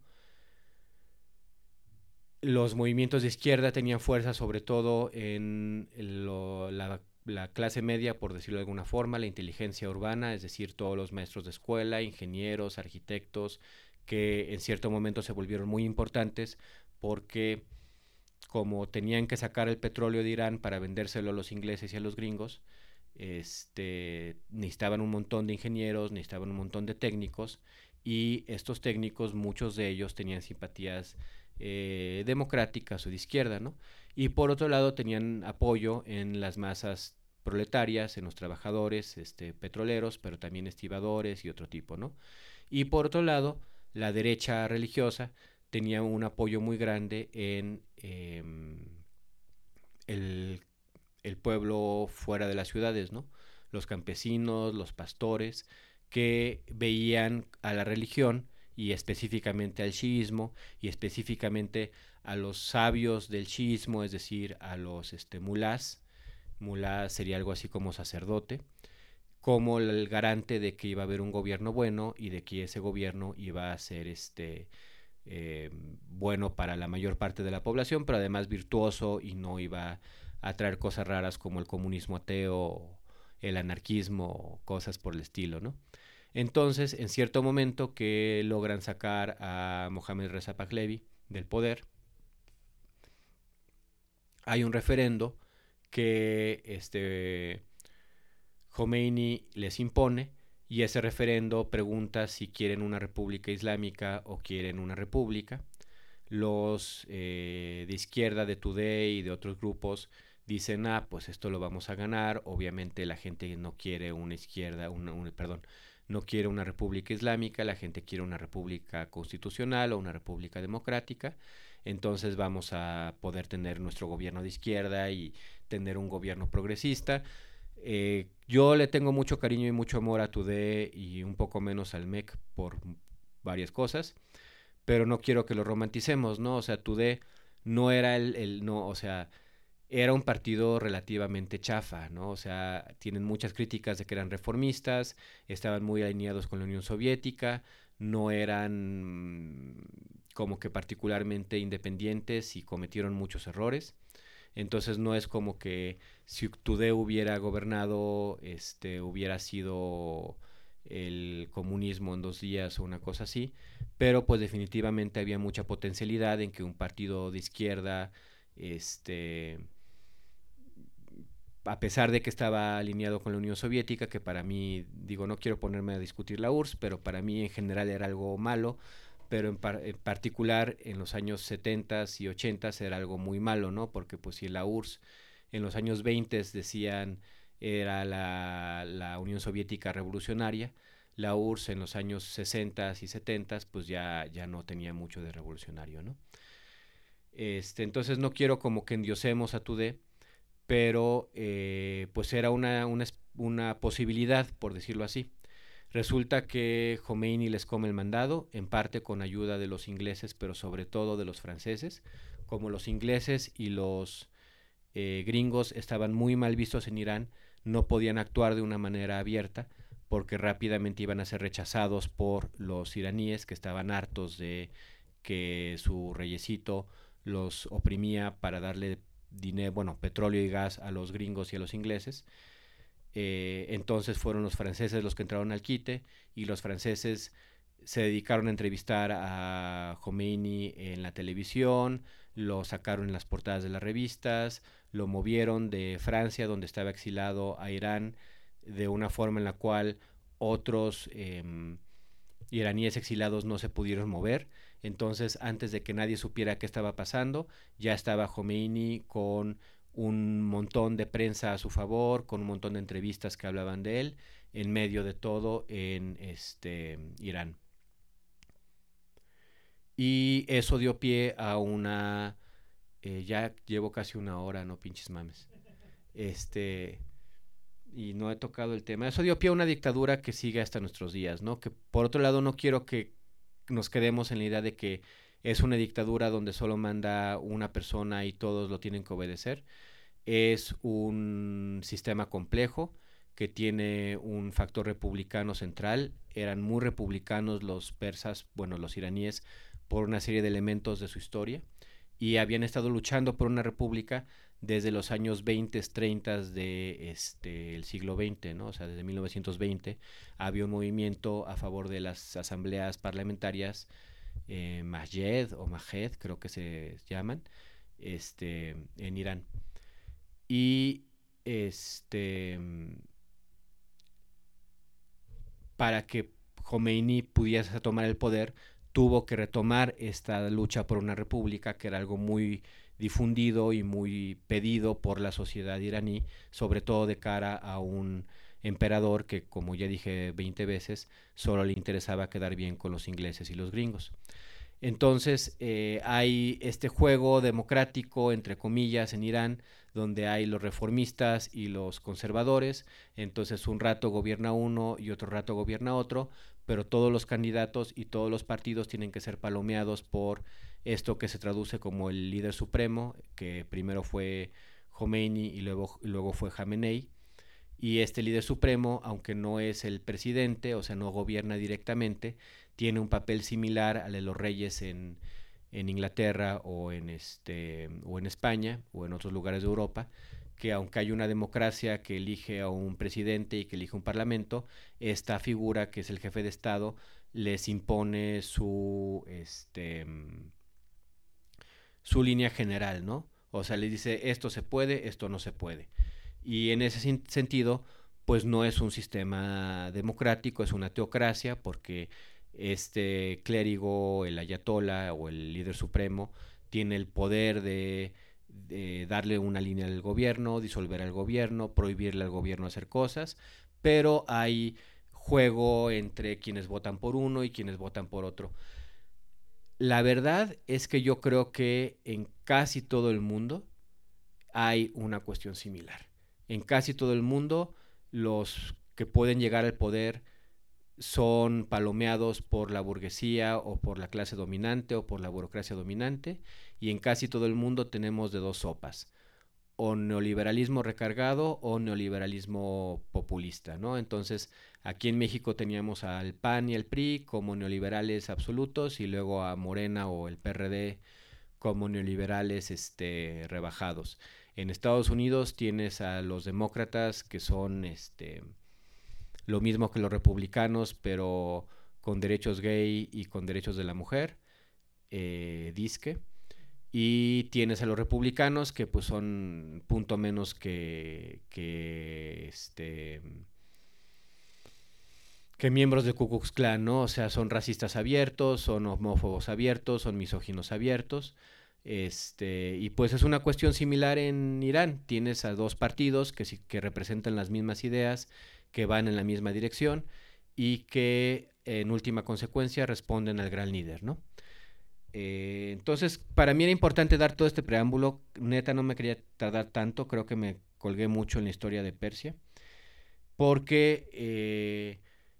Speaker 1: Los movimientos de izquierda tenían fuerza sobre todo en lo, la, la clase media, por decirlo de alguna forma, la inteligencia urbana, es decir, todos los maestros de escuela, ingenieros, arquitectos, que en cierto momento se volvieron muy importantes porque como tenían que sacar el petróleo de Irán para vendérselo a los ingleses y a los gringos, este, necesitaban un montón de ingenieros, necesitaban un montón de técnicos, y estos técnicos, muchos de ellos tenían simpatías eh, democráticas o de izquierda, ¿no? Y por otro lado tenían apoyo en las masas proletarias, en los trabajadores este, petroleros, pero también estibadores y otro tipo, ¿no? Y por otro lado, la derecha religiosa tenía un apoyo muy grande en eh, el, el pueblo fuera de las ciudades, ¿no? Los campesinos, los pastores, que veían a la religión y específicamente al chiismo y específicamente a los sabios del chiismo, es decir, a los este, mulás. Mulá sería algo así como sacerdote, como el garante de que iba a haber un gobierno bueno y de que ese gobierno iba a ser este, eh, bueno para la mayor parte de la población, pero además virtuoso y no iba a traer cosas raras como el comunismo ateo, el anarquismo, cosas por el estilo, ¿no? Entonces, en cierto momento que logran sacar a Mohammad Reza Pahlavi del poder, hay un referendo que este Khomeini les impone, y ese referendo pregunta si quieren una república islámica o quieren una república. Los eh, de izquierda, de Tudeh y de otros grupos dicen, ah, pues esto lo vamos a ganar. Obviamente la gente no quiere una izquierda, una, una, perdón, no quiere una república islámica, la gente quiere una república constitucional o una república democrática. Entonces vamos a poder tener nuestro gobierno de izquierda y tener un gobierno progresista. Eh, yo le tengo mucho cariño y mucho amor a Tudeh y un poco menos al M E C por varias cosas, pero no quiero que lo romanticemos, ¿no? O sea, Tudeh no era el, el no, o sea, era un partido relativamente chafa, ¿no? O sea, tienen muchas críticas de que eran reformistas, estaban muy alineados con la Unión Soviética, no eran como que particularmente independientes y cometieron muchos errores. Entonces no es como que si Tudeh hubiera gobernado, este, hubiera sido el comunismo en dos días o una cosa así, pero pues definitivamente había mucha potencialidad en que un partido de izquierda, este, a pesar de que estaba alineado con la Unión Soviética, que para mí, digo, no quiero ponerme a discutir la U R S S, pero para mí en general era algo malo, pero en, par en particular en los años setenta y ochenta era algo muy malo, ¿no? Porque pues si la U R S S en los años veinte decían era la, la Unión Soviética revolucionaria, la U R S S en los años sesenta y setenta pues ya, ya no tenía mucho de revolucionario, ¿no? Este, entonces no quiero como que endiosemos a Tudeh, pero eh, pues era una, una, una posibilidad, por decirlo así. Resulta que Khomeini les come el mandado, en parte con ayuda de los ingleses, pero sobre todo de los franceses. Como los ingleses y los eh, gringos estaban muy mal vistos en Irán, no podían actuar de una manera abierta, porque rápidamente iban a ser rechazados por los iraníes, que estaban hartos de que su reyesito los oprimía para darle dinero, bueno, petróleo y gas a los gringos y a los ingleses. Eh, entonces fueron los franceses los que entraron al quite, y los franceses se dedicaron a entrevistar a Khomeini en la televisión, lo sacaron en las portadas de las revistas, lo movieron de Francia, donde estaba exilado, a Irán, de una forma en la cual otros eh, iraníes exilados no se pudieron mover. Entonces, antes de que nadie supiera qué estaba pasando, ya estaba Khomeini con un montón de prensa a su favor, con un montón de entrevistas que hablaban de él, en medio de todo en este, Irán. Y eso dio pie a una... Eh, ya llevo casi una hora, no pinches mames. Este... Y no he tocado el tema. Eso dio pie a una dictadura que sigue hasta nuestros días, ¿no? Que por otro lado no quiero que nos quedemos en la idea de que es una dictadura donde solo manda una persona y todos lo tienen que obedecer. Es un sistema complejo que tiene un factor republicano central. Eran muy republicanos los persas, bueno, los iraníes, por una serie de elementos de su historia, y habían estado luchando por una república desde los años veinte, treinta de este, el siglo veinte, ¿no? O sea, desde mil novecientos veinte había un movimiento a favor de las asambleas parlamentarias, eh, Majed o Majed, creo que se llaman, este, en Irán. Y este, para que Khomeini pudiese tomar el poder, tuvo que retomar esta lucha por una república, que era algo muy difundido y muy pedido por la sociedad iraní, sobre todo de cara a un emperador que, como ya dije veinte veces, solo le interesaba quedar bien con los ingleses y los gringos. Entonces eh, hay este juego democrático, entre comillas, en Irán, donde hay los reformistas y los conservadores. Entonces un rato gobierna uno y otro rato gobierna otro, pero todos los candidatos y todos los partidos tienen que ser palomeados por esto que se traduce como el líder supremo, que primero fue Khomeini y luego, luego fue Jamenei. Y este líder supremo, aunque no es el presidente, o sea, no gobierna directamente, tiene un papel similar al de los reyes en, en Inglaterra o en, este, o en España o en otros lugares de Europa, que aunque hay una democracia que elige a un presidente y que elige un parlamento, esta figura, que es el jefe de Estado, les impone su, este, su línea general, ¿no? O sea, les dice, esto se puede, esto no se puede. Y en ese sentido, pues no es un sistema democrático, es una teocracia, porque este clérigo, el ayatollah o el líder supremo, tiene el poder de, de darle una línea al gobierno, disolver al gobierno, prohibirle al gobierno hacer cosas, pero hay juego entre quienes votan por uno y quienes votan por otro. La verdad es que yo creo que en casi todo el mundo hay una cuestión similar. En casi todo el mundo, los que pueden llegar al poder son palomeados por la burguesía o por la clase dominante o por la burocracia dominante, y en casi todo el mundo tenemos de dos sopas. o neoliberalismo recargado o neoliberalismo populista, ¿no? Entonces, aquí en México teníamos al P A N y al P R I como neoliberales absolutos y luego a Morena o el P R D como neoliberales este, rebajados. En Estados Unidos tienes a los demócratas que son este, lo mismo que los republicanos, pero con derechos gay y con derechos de la mujer, eh, disque. Y tienes a los republicanos que pues son punto menos que, que este que miembros de Ku Klux Klan, ¿no? O sea, son racistas abiertos, son homófobos abiertos, son misóginos abiertos. Este, y pues es una cuestión similar en Irán. Tienes a dos partidos que, que representan las mismas ideas, que van en la misma dirección y que en última consecuencia responden al gran líder, ¿no? Eh, entonces, para mí era importante dar todo este preámbulo. Neta, no me quería tardar tanto. Creo que me colgué mucho en la historia de Persia. Porque eh,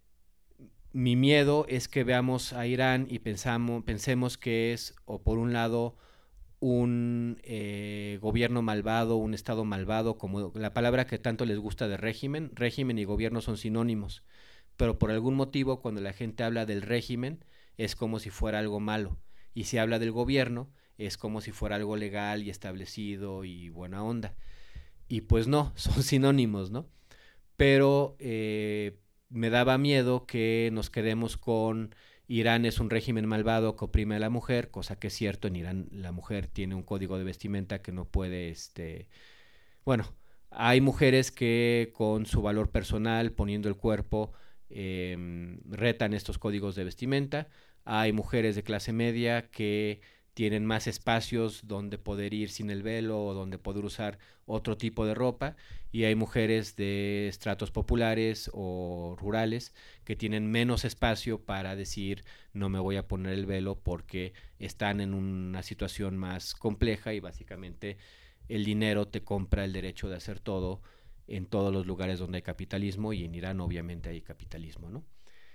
Speaker 1: mi miedo es que veamos a Irán y pensamos, pensemos que es, o por un lado, un eh, gobierno malvado, un estado malvado, como la palabra que tanto les gusta de régimen. Régimen y gobierno son sinónimos. Pero por algún motivo, cuando la gente habla del régimen, es como si fuera algo malo. Y si habla del gobierno, es como si fuera algo legal y establecido y buena onda. Y pues no, son sinónimos, ¿no? Pero eh, me daba miedo que nos quedemos con Irán es un régimen malvado que oprime a la mujer, cosa que es cierto. En Irán la mujer tiene un código de vestimenta que no puede, este... Bueno, hay mujeres que con su valor personal, poniendo el cuerpo, eh, retan estos códigos de vestimenta. Hay mujeres de clase media que tienen más espacios donde poder ir sin el velo o donde poder usar otro tipo de ropa, y hay mujeres de estratos populares o rurales que tienen menos espacio para decir no me voy a poner el velo porque están en una situación más compleja y básicamente el dinero te compra el derecho de hacer todo en todos los lugares donde hay capitalismo, y en Irán obviamente hay capitalismo, ¿no?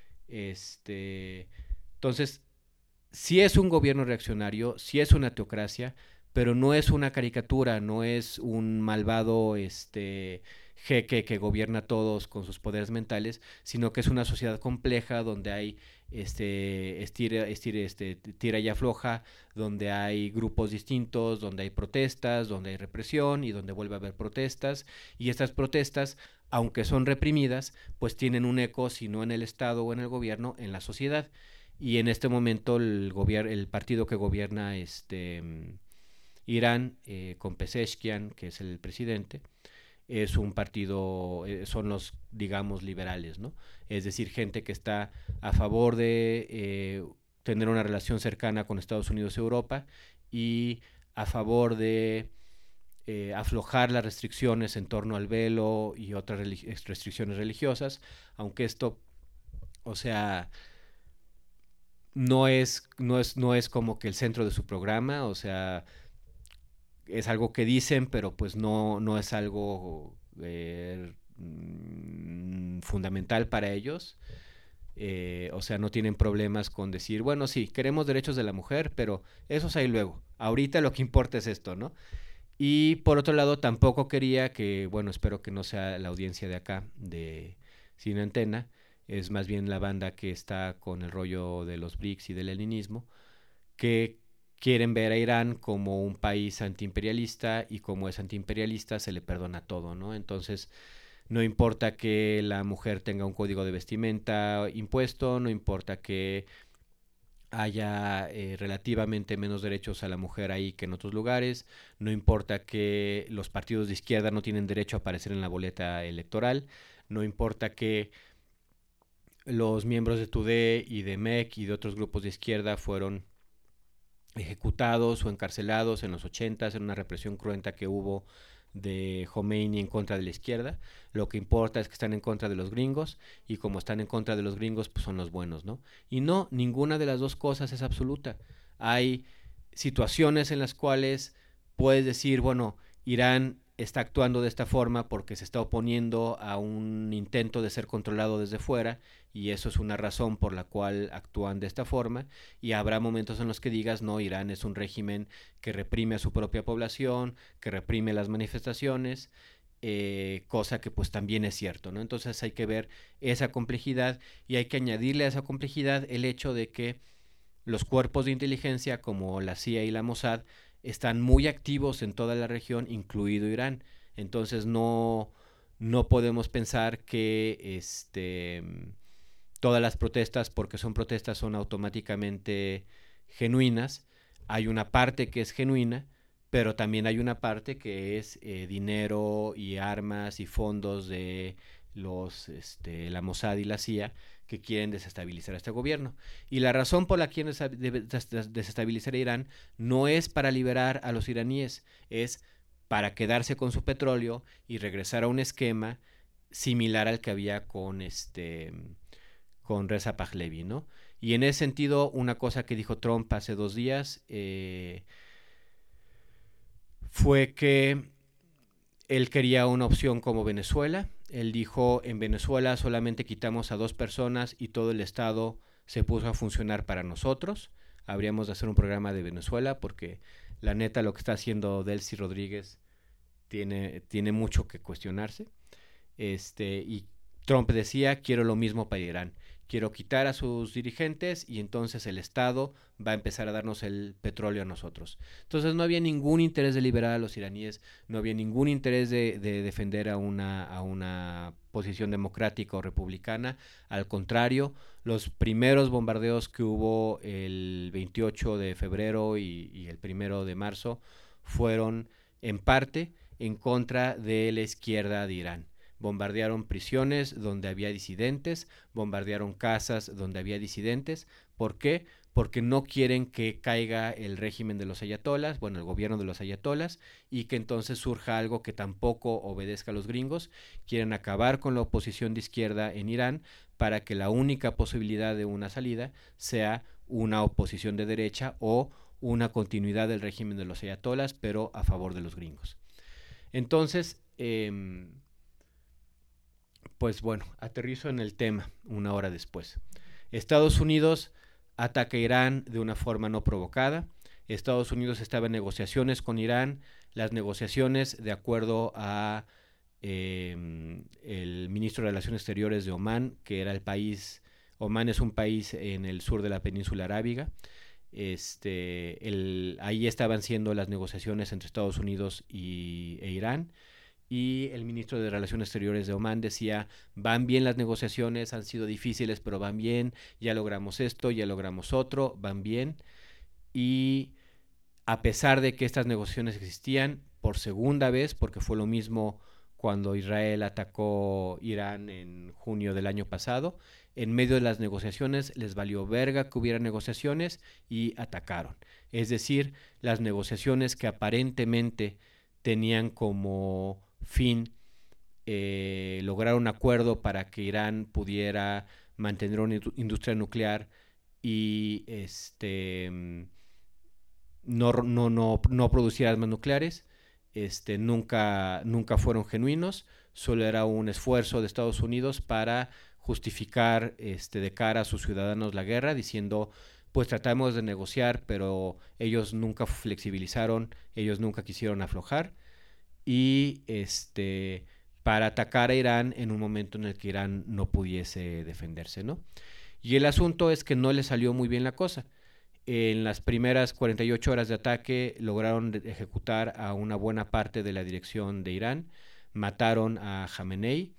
Speaker 1: Este... Entonces, sí es un gobierno reaccionario, sí es una teocracia, pero no es una caricatura, no es un malvado este, jeque que gobierna a todos con sus poderes mentales, sino que es una sociedad compleja donde hay este, estira, estira, este, tira y afloja, donde hay grupos distintos, donde hay protestas, donde hay represión y donde vuelve a haber protestas. Y estas protestas, aunque son reprimidas, pues tienen un eco, si no en el Estado o en el gobierno, en la sociedad. Y en este momento el, gobier- el partido que gobierna este, Irán, eh, con Pezeshkian, que es el presidente, es un partido, eh, son los, digamos, liberales, ¿no? Es decir, gente que está a favor de eh, tener una relación cercana con Estados Unidos y Europa, y a favor de eh, aflojar las restricciones en torno al velo y otras religi- restricciones religiosas, aunque esto, o sea... No es, no, es, no es como que el centro de su programa, o sea, es algo que dicen, pero pues no, no es algo eh, fundamental para ellos. Eh, o sea, no tienen problemas con decir, bueno, sí, queremos derechos de la mujer, pero esos hay luego. Ahorita lo que importa es esto, ¿no? Y por otro lado, tampoco quería que, bueno, espero que no sea la audiencia de acá, de Sin Antena, es más bien la banda que está con el rollo de los B R I C S y del leninismo, que quieren ver a Irán como un país antiimperialista, y como es antiimperialista se le perdona todo, ¿no? Entonces no importa que la mujer tenga un código de vestimenta impuesto, no importa que haya eh, relativamente menos derechos a la mujer ahí que en otros lugares, no importa que los partidos de izquierda no tienen derecho a aparecer en la boleta electoral, no importa que los miembros de Tudeh y de M E C y de otros grupos de izquierda fueron ejecutados o encarcelados en los ochentas en una represión cruenta que hubo de Khomeini en contra de la izquierda. Lo que importa es que están en contra de los gringos, y como están en contra de los gringos, pues son los buenos, ¿no? Y no, ninguna de las dos cosas es absoluta. Hay situaciones en las cuales puedes decir, bueno, Irán está actuando de esta forma porque se está oponiendo a un intento de ser controlado desde fuera, y eso es una razón por la cual actúan de esta forma, y habrá momentos en los que digas, no, Irán es un régimen que reprime a su propia población, que reprime las manifestaciones, eh, cosa que pues también es cierto, ¿no? Entonces hay que ver esa complejidad, y hay que añadirle a esa complejidad el hecho de que los cuerpos de inteligencia como la C I A y la Mossad están muy activos en toda la región, incluido Irán. Entonces no, no podemos pensar que este, todas las protestas, porque son protestas, son automáticamente genuinas. Hay una parte que es genuina, pero también hay una parte que es eh, dinero y armas y fondos de los, este, la Mossad y la C I A, que quieren desestabilizar a este gobierno. Y la razón por la que quieren desestabilizar a Irán no es para liberar a los iraníes, es para quedarse con su petróleo y regresar a un esquema similar al que había con, este, con Reza Pahlavi, ¿no? Y en ese sentido, una cosa que dijo Trump hace dos días eh, fue que él quería una opción como Venezuela. Él dijo, en Venezuela solamente quitamos a dos personas y todo el Estado se puso a funcionar para nosotros. Habríamos de hacer un programa de Venezuela porque la neta lo que está haciendo Delcy Rodríguez tiene, tiene mucho que cuestionarse. Este, y Trump decía, quiero lo mismo para Irán. Quiero quitar a sus dirigentes y entonces el Estado va a empezar a darnos el petróleo a nosotros. Entonces no había ningún interés de liberar a los iraníes, no había ningún interés de, de defender a una, a una posición democrática o republicana. Al contrario, los primeros bombardeos que hubo el veintiocho de febrero y, y el primero de marzo fueron en parte en contra de la izquierda de Irán. Bombardearon prisiones donde había disidentes, bombardearon casas donde había disidentes. ¿Por qué? Porque no quieren que caiga el régimen de los ayatolas, bueno, el gobierno de los ayatolas, y que entonces surja algo que tampoco obedezca a los gringos. Quieren acabar con la oposición de izquierda en Irán para que la única posibilidad de una salida sea una oposición de derecha o una continuidad del régimen de los ayatolas, pero a favor de los gringos. Entonces, eh, pues bueno, aterrizo en el tema una hora después. Estados Unidos ataca a Irán de una forma no provocada. Estados Unidos estaba en negociaciones con Irán. Las negociaciones, de acuerdo a eh, el ministro de Relaciones Exteriores de Omán, que era el país, Omán es un país en el sur de la península arábiga. Este, el, ahí estaban siendo las negociaciones entre Estados Unidos y, e Irán. Y el ministro de Relaciones Exteriores de Omán decía, van bien las negociaciones, han sido difíciles, pero van bien, ya logramos esto, ya logramos otro, van bien. Y a pesar de que estas negociaciones existían, por segunda vez, porque fue lo mismo cuando Israel atacó Irán en junio del año pasado, en medio de las negociaciones les valió verga que hubiera negociaciones y atacaron. Es decir, las negociaciones que aparentemente tenían como fin eh, lograr un acuerdo para que Irán pudiera mantener una industria nuclear y este no, no, no, no producir armas nucleares, este, nunca, nunca fueron genuinos, solo era un esfuerzo de Estados Unidos para justificar este, de cara a sus ciudadanos la guerra, diciendo, pues tratamos de negociar, pero ellos nunca flexibilizaron, ellos nunca quisieron aflojar, y este, para atacar a Irán en un momento en el que Irán no pudiese defenderse, ¿no? Y el asunto es que no le salió muy bien la cosa. En las primeras cuarenta y ocho horas de ataque lograron ejecutar a una buena parte de la dirección de Irán, mataron a Jamenei,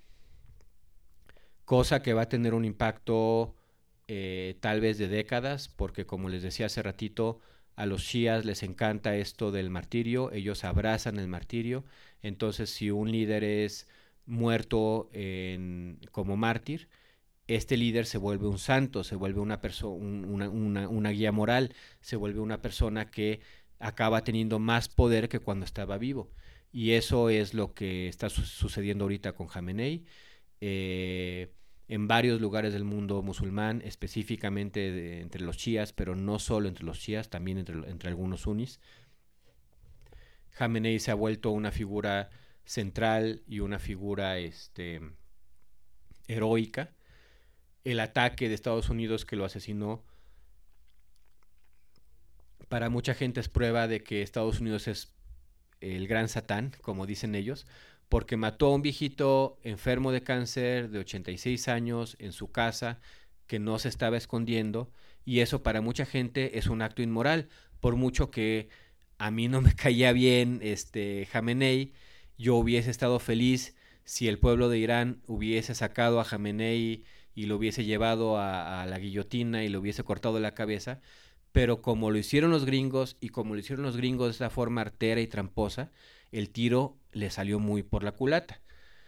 Speaker 1: cosa que va a tener un impacto eh, tal vez de décadas, porque como les decía hace ratito, a los chiíes les encanta esto del martirio, ellos abrazan el martirio. Entonces, si un líder es muerto en, como mártir, este líder se vuelve un santo, se vuelve una, perso- un, una, una, una guía moral, se vuelve una persona que acaba teniendo más poder que cuando estaba vivo. Y eso es lo que está su- sucediendo ahorita con Jamenei. Eh, en varios lugares del mundo musulmán, específicamente de, entre los chiíes, pero no solo entre los chiíes, también entre, entre algunos sunnis. Jamenei se ha vuelto una figura central y una figura este, heroica. El ataque de Estados Unidos que lo asesinó, para mucha gente es prueba de que Estados Unidos es el gran Satán, como dicen ellos, porque mató a un viejito enfermo de cáncer de ochenta y seis años en su casa, que no se estaba escondiendo, y eso para mucha gente es un acto inmoral, por mucho que a mí no me caía bien este Jamenei, yo hubiese estado feliz si el pueblo de Irán hubiese sacado a Jamenei y lo hubiese llevado a, a la guillotina y lo hubiese cortado la cabeza, pero como lo hicieron los gringos, y como lo hicieron los gringos de esta forma artera y tramposa, el tiro le salió muy por la culata.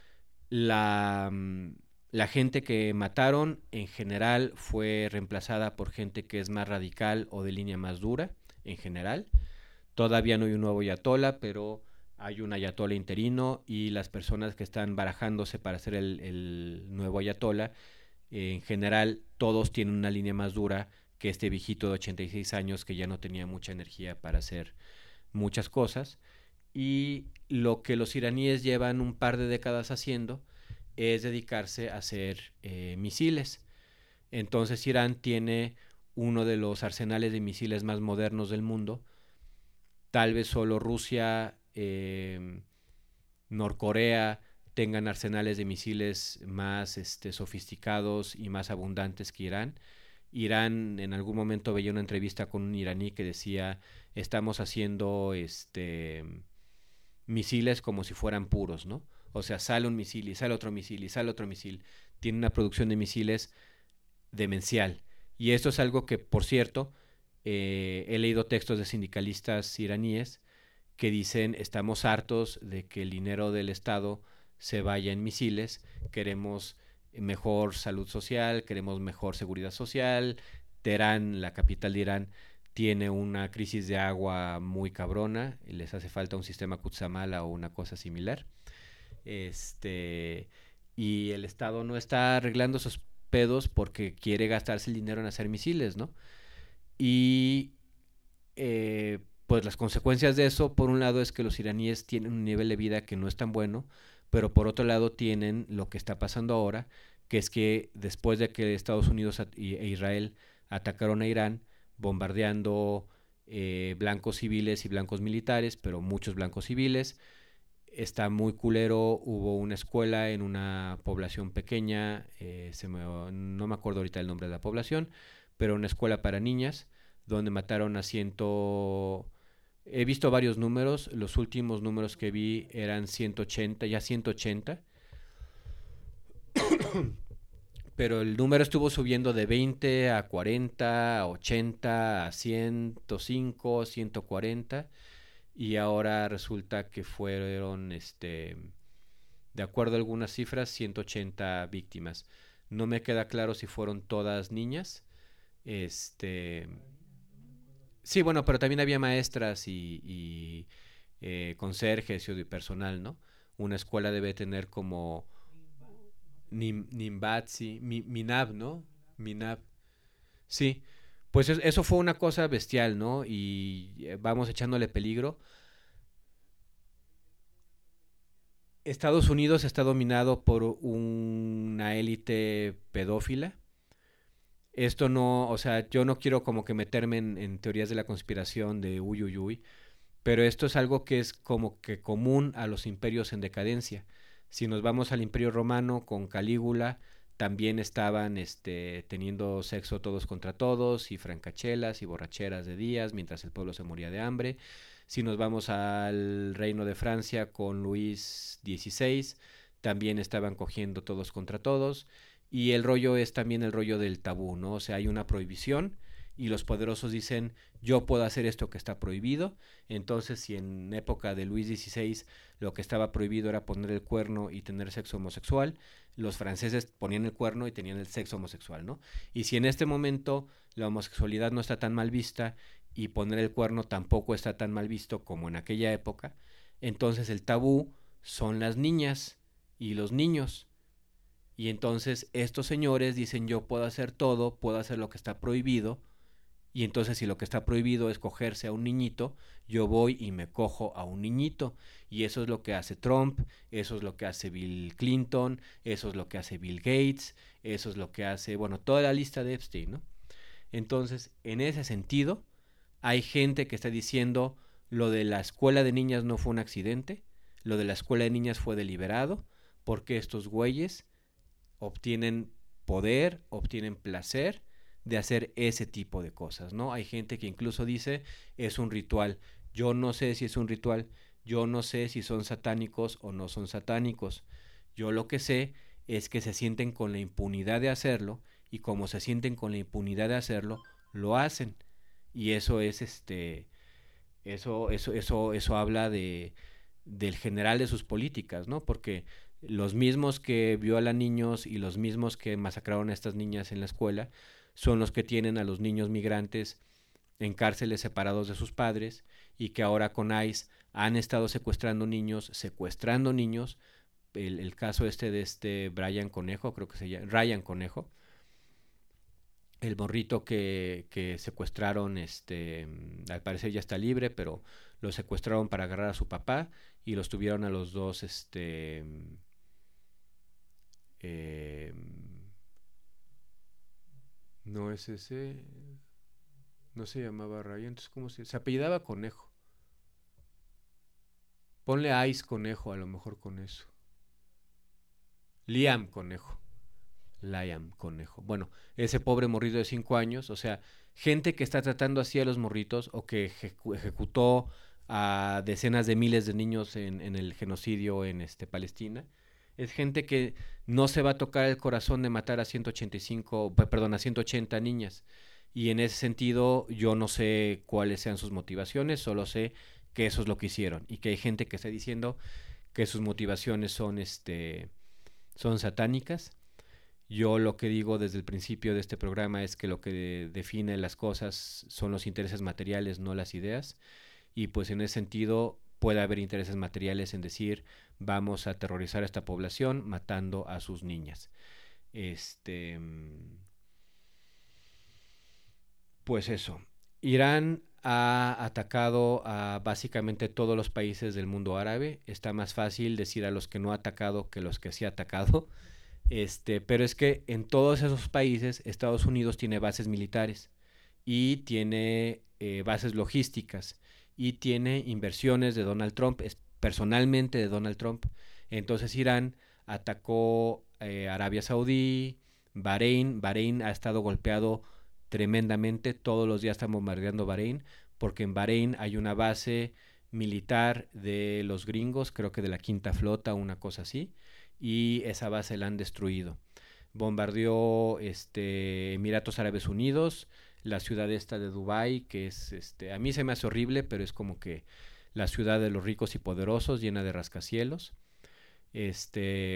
Speaker 1: La, la gente que mataron en general fue reemplazada por gente que es más radical o de línea más dura, en general. Todavía no hay un nuevo ayatola, pero hay un ayatola interino, y las personas que están barajándose para ser el, el nuevo ayatola, eh, en general todos tienen una línea más dura que este viejito de ochenta y seis años que ya no tenía mucha energía para hacer muchas cosas. Y lo que los iraníes llevan un par de décadas haciendo es dedicarse a hacer eh, misiles. Entonces Irán tiene uno de los arsenales de misiles más modernos del mundo. Tal vez solo Rusia, eh, Norcorea tengan arsenales de misiles más este, sofisticados y más abundantes que Irán. Irán, en algún momento veía una entrevista con un iraní que decía, estamos haciendo este misiles como si fueran puros, ¿no? O sea, sale un misil y sale otro misil y sale otro misil. Tiene una producción de misiles demencial. Y esto es algo que, por cierto, eh, he leído textos de sindicalistas iraníes que dicen, estamos hartos de que el dinero del Estado se vaya en misiles, queremos mejor salud social, queremos mejor seguridad social. Teherán, la capital de Irán, tiene una crisis de agua muy cabrona, y les hace falta un sistema Kutsamala o una cosa similar. Este, y el Estado no está arreglando esos pedos porque quiere gastarse el dinero en hacer misiles, ¿no? Y eh, pues las consecuencias de eso, por un lado, es que los iraníes tienen un nivel de vida que no es tan bueno, pero por otro lado tienen lo que está pasando ahora, que es que después de que Estados Unidos e Israel atacaron a Irán, bombardeando eh, blancos civiles y blancos militares, pero muchos blancos civiles, está muy culero. Hubo una escuela en una población pequeña, eh, se me, no me acuerdo ahorita el nombre de la población, pero una escuela para niñas, donde mataron a ciento... He visto varios números, los últimos números que vi eran ciento ochenta, ya ciento ochenta, pero el número estuvo subiendo de veinte a cuarenta, a ochenta, a ciento cinco, ciento cuarenta, y ahora resulta que fueron, este, de acuerdo a algunas cifras, ciento ochenta víctimas. No me queda claro si fueron todas niñas, este... Sí, bueno, pero también había maestras y, y eh, conserjes y personal, ¿no? Una escuela debe tener como Nim, Nimbatsi, mi, Minab, ¿no? Minab. Sí, pues es, eso fue una cosa bestial, ¿no? Y eh, vamos echándole peligro. Estados Unidos está dominado por una élite pedófila. Esto no, o sea, yo no quiero como que meterme en, en teorías de la conspiración de uy, uy, uy, pero esto es algo que es como que común a los imperios en decadencia. Si nos vamos al Imperio Romano con Calígula, también estaban este, teniendo sexo todos contra todos, y francachelas y borracheras de días mientras el pueblo se moría de hambre. Si nos vamos al Reino de Francia con Luis dieciséis, también estaban cogiendo todos contra todos. Y el rollo es también el rollo del tabú, ¿no? O sea, hay una prohibición y los poderosos dicen, yo puedo hacer esto que está prohibido. Entonces, si en época de Luis dieciséis lo que estaba prohibido era poner el cuerno y tener sexo homosexual, los franceses ponían el cuerno y tenían el sexo homosexual, ¿no? Y si en este momento la homosexualidad no está tan mal vista y poner el cuerno tampoco está tan mal visto como en aquella época, entonces el tabú son las niñas y los niños. Y entonces estos señores dicen, yo puedo hacer todo, puedo hacer lo que está prohibido, Y entonces si lo que está prohibido es cogerse a un niñito, yo voy y me cojo a un niñito. Y eso es lo que hace Trump, eso es lo que hace Bill Clinton, eso es lo que hace Bill Gates, eso es lo que hace, bueno, toda la lista de Epstein, ¿no? Entonces, en ese sentido, hay gente que está diciendo lo de la escuela de niñas no fue un accidente, lo de la escuela de niñas fue deliberado, porque estos güeyes obtienen poder, obtienen placer de hacer ese tipo de cosas, ¿no? Hay gente que incluso dice es un ritual. Yo no sé si es un ritual, yo no sé si son satánicos o no son satánicos. Yo lo que sé es que se sienten con la impunidad de hacerlo, y como se sienten con la impunidad de hacerlo, lo hacen. Y eso es este eso eso eso eso habla de del general de sus políticas, ¿no? Porque los mismos que violan niños y los mismos que masacraron a estas niñas en la escuela son los que tienen a los niños migrantes en cárceles separados de sus padres, y que ahora con ICE han estado secuestrando niños, secuestrando niños. El, el caso este de este Brian Conejo, creo que se llama, Ryan Conejo, el morrito que, que secuestraron, este, al parecer ya está libre, pero lo secuestraron para agarrar a su papá y los tuvieron a los dos, este, eh, no es ese, no se llamaba Ryan, entonces ¿cómo se, se apellidaba Conejo? Ponle Ice Conejo, a lo mejor con eso. Liam Conejo. Liam Conejo. Bueno, ese pobre morrito de cinco años, o sea, gente que está tratando así a los morritos, o que ejecu- ejecutó a decenas de miles de niños en, en el genocidio en este Palestina, es gente que no se va a tocar el corazón de matar a ciento ochenta y cinco, perdón, a ciento ochenta niñas. Y en ese sentido, yo no sé cuáles sean sus motivaciones, solo sé que eso es lo que hicieron, y que hay gente que está diciendo que sus motivaciones son, este, son satánicas. Yo lo que digo desde el principio de este programa es que lo que de, define las cosas son los intereses materiales, no las ideas, y pues en ese sentido puede haber intereses materiales en decir vamos a aterrorizar a esta población matando a sus niñas. Este, pues eso, Irán ha atacado a básicamente todos los países del mundo árabe. Está más fácil decir a los que no ha atacado que los que sí ha atacado. Este, pero es que en todos esos países Estados Unidos tiene bases militares y tiene eh, bases logísticas y tiene inversiones de Donald Trump, es, personalmente de Donald Trump. Entonces Irán atacó eh, Arabia Saudí, Bahrein. Bahrein ha estado golpeado tremendamente, todos los días están bombardeando Bahrein, porque en Bahrein hay una base militar de los gringos, creo que de la Quinta Flota, una cosa así, y esa base la han destruido. Bombardeó este, Emiratos Árabes Unidos, la ciudad esta de Dubái, que es, este, a mí se me hace horrible, pero es como que la ciudad de los ricos y poderosos, llena de rascacielos. Este,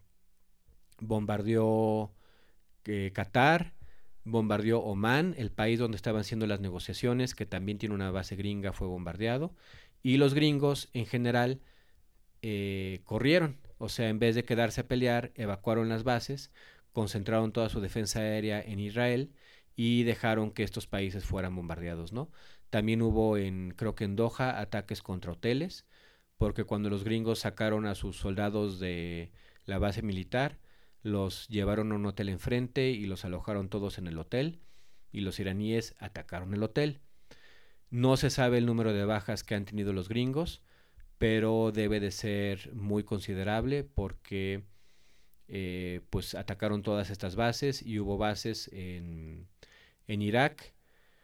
Speaker 1: bombardeó eh, Qatar, bombardeó Omán, el país donde estaban haciendo las negociaciones, que también tiene una base gringa, fue bombardeado, y los gringos en general eh, corrieron. O sea, en vez de quedarse a pelear, evacuaron las bases, concentraron toda su defensa aérea en Israel y dejaron que estos países fueran bombardeados, ¿no? También hubo, en, creo que en Doha, ataques contra hoteles, porque cuando los gringos sacaron a sus soldados de la base militar, los llevaron a un hotel enfrente y los alojaron todos en el hotel, y los iraníes atacaron el hotel. No se sabe el número de bajas que han tenido los gringos, pero debe de ser muy considerable porque eh, pues atacaron todas estas bases, y hubo bases en, en Irak.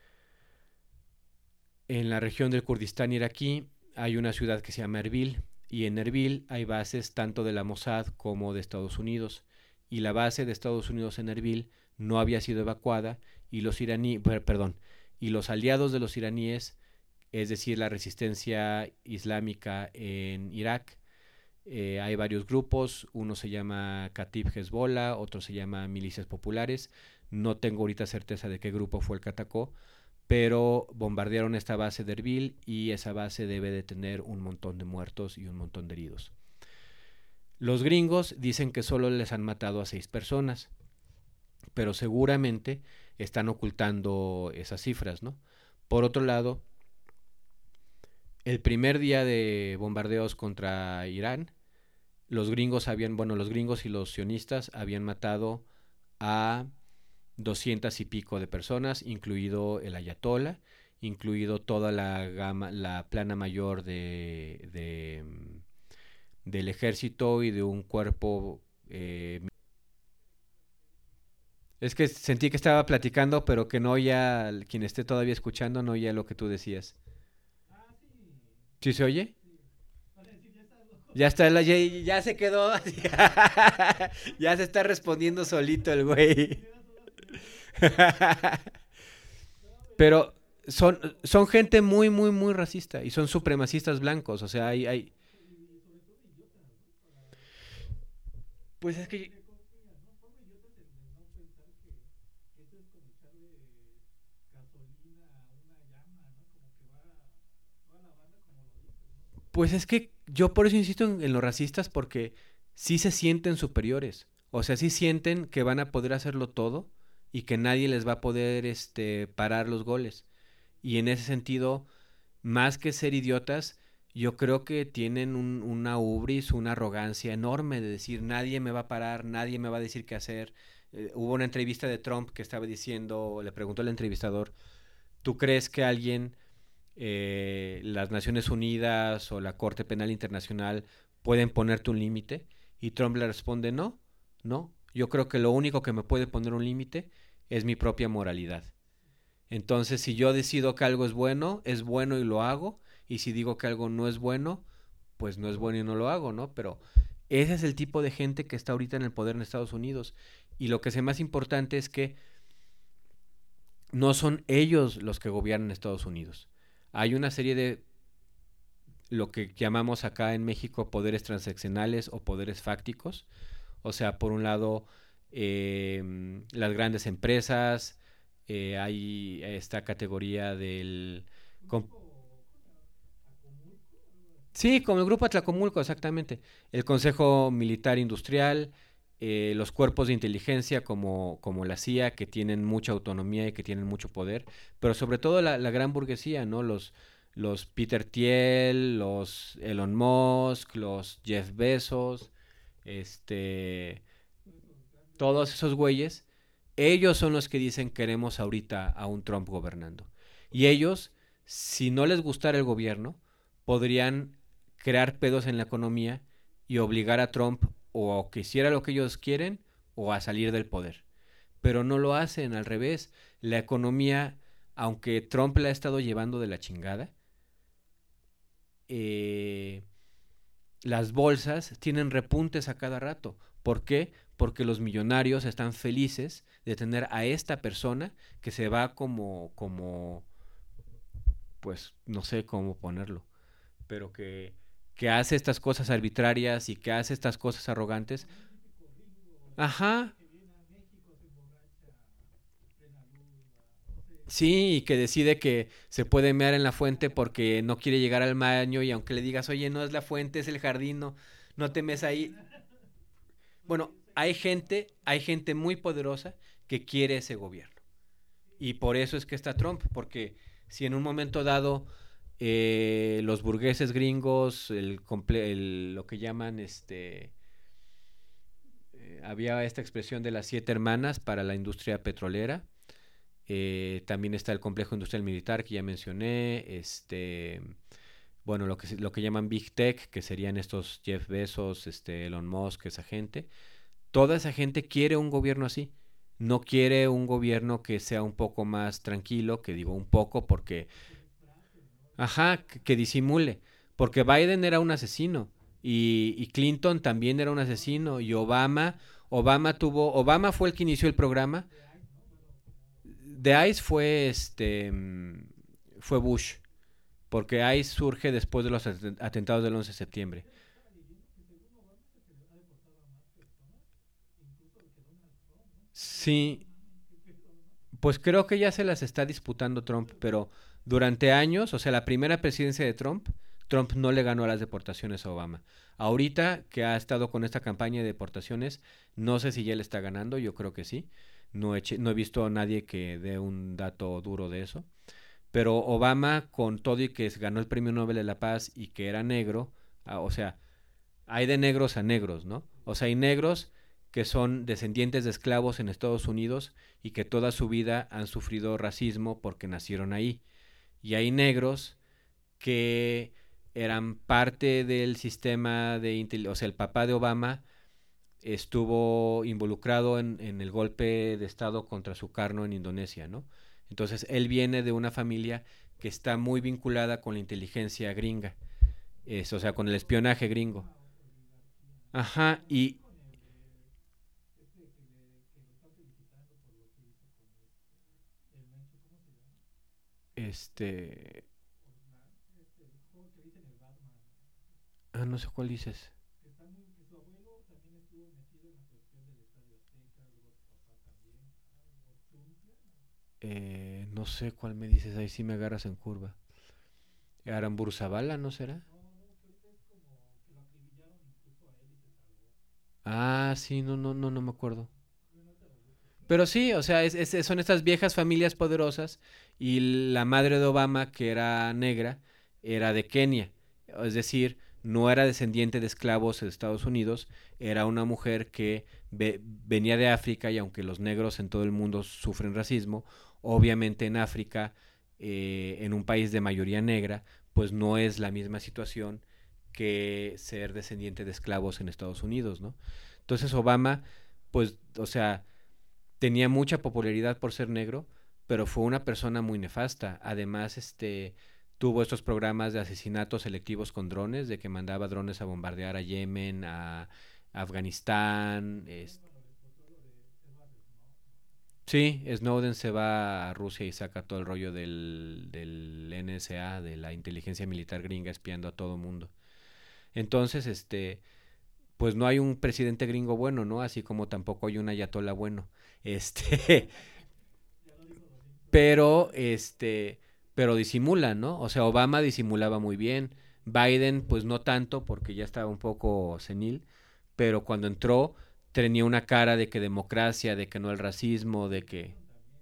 Speaker 1: En la región del Kurdistán iraquí hay una ciudad que se llama Erbil, y en Erbil hay bases tanto de la Mossad como de Estados Unidos, y la base de Estados Unidos en Erbil no había sido evacuada, y los iraníes, perdón, y los aliados de los iraníes, es decir, la resistencia islámica en Irak, eh, hay varios grupos, uno se llama Katib Hezbollah, otro se llama Milicias Populares, no tengo ahorita certeza de qué grupo fue el que atacó, pero bombardearon esta base de Erbil, y esa base debe de tener un montón de muertos y un montón de heridos. Los gringos dicen que solo les han matado a seis personas, pero seguramente están ocultando esas cifras, ¿no? Por otro lado, el primer día de bombardeos contra Irán, los gringos habían, bueno, los gringos y los sionistas habían matado a doscientas y pico de personas, incluido el ayatollah, incluido toda la gama, la plana mayor de, de del ejército y de un cuerpo. Eh, es que sentí que estaba platicando, pero que no oía, quien esté todavía escuchando, no oía lo que tú decías. ¿Sí se oye? Ya está, ya, ya se quedó. Ya se está respondiendo solito el güey. Pero son, son gente muy, muy, muy racista y son supremacistas blancos. O sea, hay, hay... Pues es que... Pues es que yo por eso insisto en, en los racistas, porque sí se sienten superiores. O sea, sí sienten que van a poder hacerlo todo y que nadie les va a poder este, parar los goles. Y en ese sentido, más que ser idiotas, yo creo que tienen un, una ubris, una arrogancia enorme de decir nadie me va a parar, nadie me va a decir qué hacer. Eh, hubo una entrevista de Trump que estaba diciendo, le preguntó al entrevistador, ¿tú crees que alguien, eh, las Naciones Unidas o la Corte Penal Internacional pueden ponerte un límite? Y Trump le responde, no, no, yo creo que lo único que me puede poner un límite es mi propia moralidad. Entonces, si yo decido que algo es bueno, es bueno y lo hago, y si digo que algo no es bueno, pues no es bueno y no lo hago, ¿no? Pero ese es el tipo de gente que está ahorita en el poder en Estados Unidos. Y lo que es más importante es que no son ellos los que gobiernan Estados Unidos. Hay una serie de lo que llamamos acá en México poderes transaccionales o poderes fácticos. O sea, por un lado, eh, las grandes empresas, eh, hay esta categoría del... Com- sí, como el Grupo Atlacomulco, exactamente. El Consejo Militar Industrial, eh, los cuerpos de inteligencia como, como la C I A, que tienen mucha autonomía y que tienen mucho poder, pero sobre todo la, la gran burguesía, ¿no? Los, los Peter Thiel, los Elon Musk, los Jeff Bezos, este, todos esos güeyes, ellos son los que dicen queremos ahorita a un Trump gobernando. Y ellos, si no les gustara el gobierno, podrían crear pedos en la economía y obligar a Trump o a que hiciera lo que ellos quieren o a salir del poder. Pero no lo hacen, al revés. La economía, aunque Trump la ha estado llevando de la chingada, eh, las bolsas tienen repuntes a cada rato. ¿Por qué? Porque los millonarios están felices de tener a esta persona que se va como, como, pues no sé cómo ponerlo, pero que, que hace estas cosas arbitrarias y que hace estas cosas arrogantes. Ajá. Sí, y que decide que se puede mear en la fuente porque no quiere llegar al baño y aunque le digas, oye, no es la fuente, es el jardín, no, no te meas ahí. Bueno, hay gente, hay gente muy poderosa que quiere ese gobierno. Y por eso es que está Trump, porque si en un momento dado eh, los burgueses gringos, el, comple- el, lo que llaman, este, eh, había esta expresión de las siete hermanas para la industria petrolera, eh, también está el complejo industrial militar que ya mencioné, este, bueno, lo que, lo que llaman Big Tech, que serían estos Jeff Bezos, este, Elon Musk, esa gente. Toda esa gente quiere un gobierno así. No quiere un gobierno que sea un poco más tranquilo, que digo un poco porque... Ajá, que, que disimule. Porque Biden era un asesino. Y, y Clinton también era un asesino. Y Obama, Obama tuvo... Obama fue el que inició el programa. De ICE fue este... fue Bush. Porque ICE surge después de los atentados del once de septiembre. Sí, pues creo que ya se las está disputando Trump, pero durante años, o sea, la primera presidencia de Trump, Trump no le ganó a las deportaciones a Obama. Ahorita que ha estado con esta campaña de deportaciones, no sé si ya le está ganando, yo creo que sí, no he, no he visto a nadie que dé un dato duro de eso. Pero Obama, con todo y que ganó el Premio Nobel de la Paz y que era negro, ah, o sea, hay de negros a negros, ¿no? O sea, hay negros que son descendientes de esclavos en Estados Unidos y que toda su vida han sufrido racismo porque nacieron ahí. Y hay negros que eran parte del sistema de, o sea, el papá de Obama estuvo involucrado en, en el golpe de estado contra Sukarno en Indonesia, ¿no? Entonces él viene de una familia que está muy vinculada con la inteligencia gringa, es, o sea, con el espionaje gringo. Ajá, y este... Ah, no sé cuál dices. Eh, no sé cuál me dices, ahí sí me agarras en curva. Aramburu Zavala, ¿no será? Ah, sí, no, no, no, no me acuerdo. Pero sí, o sea, es, es- son estas viejas familias poderosas y la madre de Obama, que era negra, era de Kenia. Es decir, no era descendiente de esclavos de Estados Unidos, era una mujer que ve- venía de África y aunque los negros en todo el mundo sufren racismo, obviamente en África, eh, en un país de mayoría negra, pues no es la misma situación que ser descendiente de esclavos en Estados Unidos, ¿no? Entonces Obama, pues, o sea, tenía mucha popularidad por ser negro, pero fue una persona muy nefasta. Además, este tuvo estos programas de asesinatos selectivos con drones, de que mandaba drones a bombardear a Yemen, a Afganistán. Es... Sí, Snowden se va a Rusia y saca todo el rollo del, del N S A, de la inteligencia militar gringa espiando a todo mundo. Entonces, este, pues no hay un presidente gringo bueno, ¿no? Así como tampoco hay un ayatola bueno. Este, pero este, pero disimula, ¿no? O sea, Obama disimulaba muy bien, Biden pues no tanto porque ya estaba un poco senil, pero cuando entró tenía una cara de que democracia, de que no el racismo, de que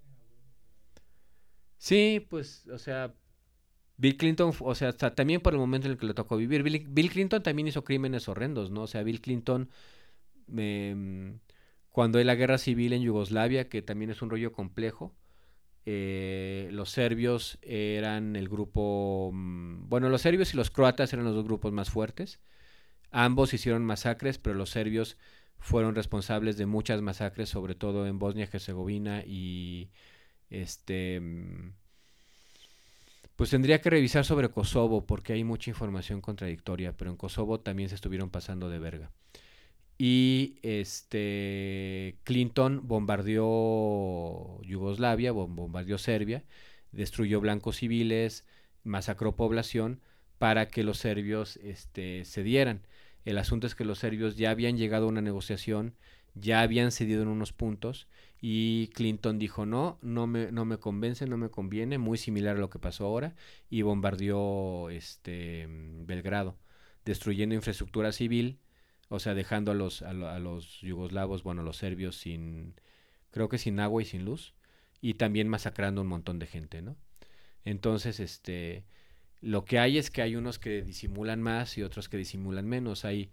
Speaker 1: sí, pues, o sea, Bill Clinton, o sea, hasta también por el momento en el que le tocó vivir, Bill, Bill Clinton también hizo crímenes horrendos, ¿no? O sea, Bill Clinton eh, cuando hay la guerra civil en Yugoslavia, que también es un rollo complejo, eh, los serbios eran el grupo, mm, bueno, los serbios y los croatas eran los dos grupos más fuertes. Ambos hicieron masacres, pero los serbios fueron responsables de muchas masacres, sobre todo en Bosnia y Herzegovina y este mm, pues tendría que revisar sobre Kosovo porque hay mucha información contradictoria, pero en Kosovo también se estuvieron pasando de verga. Y este Clinton bombardeó Yugoslavia, bombardeó Serbia, destruyó blancos civiles, masacró población para que los serbios este, cedieran. El asunto es que los serbios ya habían llegado a una negociación, ya habían cedido en unos puntos y Clinton dijo no, no me, no me convence, no me conviene, muy similar a lo que pasó ahora y bombardeó este, Belgrado, destruyendo infraestructura civil, o sea, dejando a los, a, a los yugoslavos, bueno, a los serbios sin, creo que sin agua y sin luz, y también masacrando un montón de gente, ¿no? Entonces, este, lo que hay es que hay unos que disimulan más y otros que disimulan menos. Hay,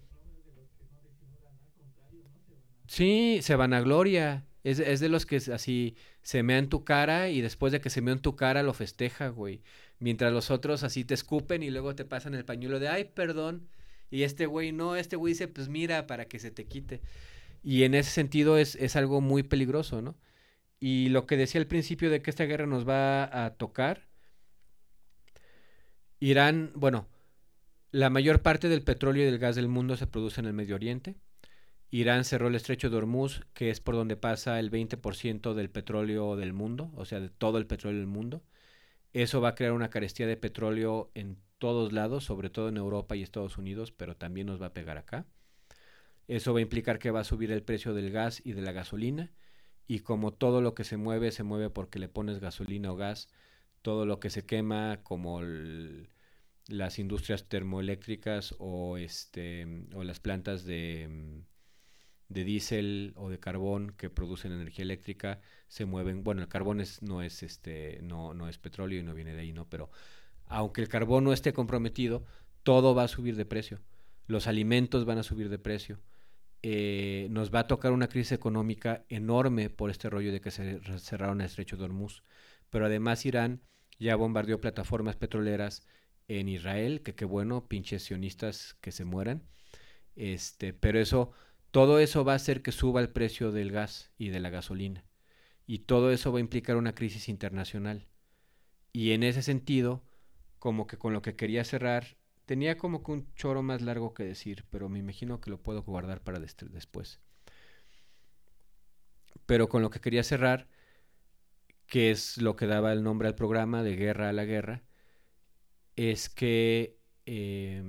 Speaker 1: sí, se vanagloria. Es, es de los que así se mea en tu cara y después de que se mea en tu cara lo festeja, güey. Mientras los otros así te escupen y luego te pasan el pañuelo de, ay, perdón. Y este güey no, este güey dice, pues mira, para que se te quite. Y en ese sentido es, es algo muy peligroso, ¿no? Y lo que decía al principio de que esta guerra nos va a tocar, Irán, bueno, la mayor parte del petróleo y del gas del mundo se produce en el Medio Oriente. Irán cerró el estrecho de Hormuz, que es por donde pasa el veinte por ciento del petróleo del mundo, o sea, de todo el petróleo del mundo. Eso va a crear una carestía de petróleo en todos lados, sobre todo en Europa y Estados Unidos, pero también nos va a pegar acá. Eso va a implicar que va a subir el precio del gas y de la gasolina. Y como todo lo que se mueve, se mueve porque le pones gasolina o gas, todo lo que se quema, como el, las industrias termoeléctricas o, este, o las plantas de, de diésel o de carbón que producen energía eléctrica se mueven. Bueno, el carbón es, no es este, no, no es petróleo y no viene de ahí, ¿no? Pero aunque el carbón no esté comprometido, todo va a subir de precio. Los alimentos van a subir de precio. Eh, nos va a tocar una crisis económica enorme por este rollo de que se cerraron el estrecho de Hormuz. Pero además Irán ya bombardeó plataformas petroleras en Israel, que qué bueno, pinches sionistas que se mueran. Este, pero eso, todo eso va a hacer que suba el precio del gas y de la gasolina. Y todo eso va a implicar una crisis internacional. Y en ese sentido, como que con lo que quería cerrar, tenía como que un choro más largo que decir, pero me imagino que lo puedo guardar para des- después. Pero con lo que quería cerrar, que es lo que daba el nombre al programa, de Guerra a la Guerra, es que eh,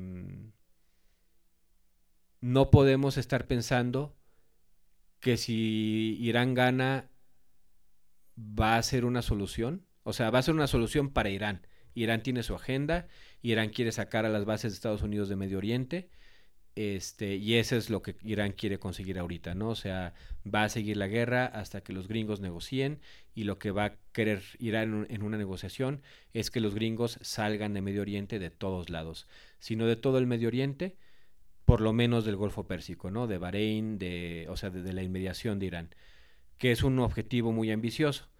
Speaker 1: no podemos estar pensando que si Irán gana va a ser una solución. O sea, va a ser una solución para Irán. Irán tiene su agenda, Irán quiere sacar a las bases de Estados Unidos de Medio Oriente, este, y eso es lo que Irán quiere conseguir ahorita, ¿no? O sea, va a seguir la guerra hasta que los gringos negocien, y lo que va a querer Irán en una negociación es que los gringos salgan de Medio Oriente de todos lados, sino de todo el Medio Oriente, por lo menos del Golfo Pérsico, ¿no? De Bahrein, de, o sea, de, de la inmediación de Irán, que es un objetivo muy ambicioso.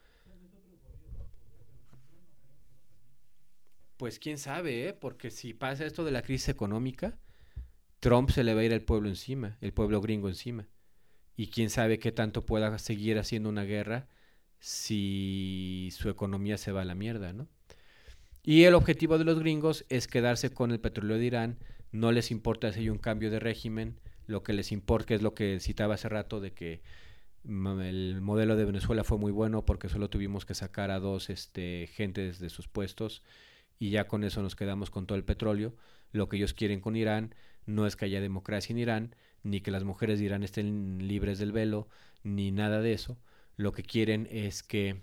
Speaker 1: Pues quién sabe, ¿eh? Porque si pasa esto de la crisis económica, Trump se le va a ir al pueblo encima, el pueblo gringo encima. Y quién sabe qué tanto pueda seguir haciendo una guerra si su economía se va a la mierda, ¿no? Y el objetivo de los gringos es quedarse con el petróleo de Irán. No les importa si hay un cambio de régimen. Lo que les importa, que es lo que citaba hace rato, de que el modelo de Venezuela fue muy bueno porque solo tuvimos que sacar a dos este, gentes de sus puestos y ya con eso nos quedamos con todo el petróleo. Lo que ellos quieren con Irán no es que haya democracia en Irán, ni que las mujeres de Irán estén libres del velo, ni nada de eso. Lo que quieren es que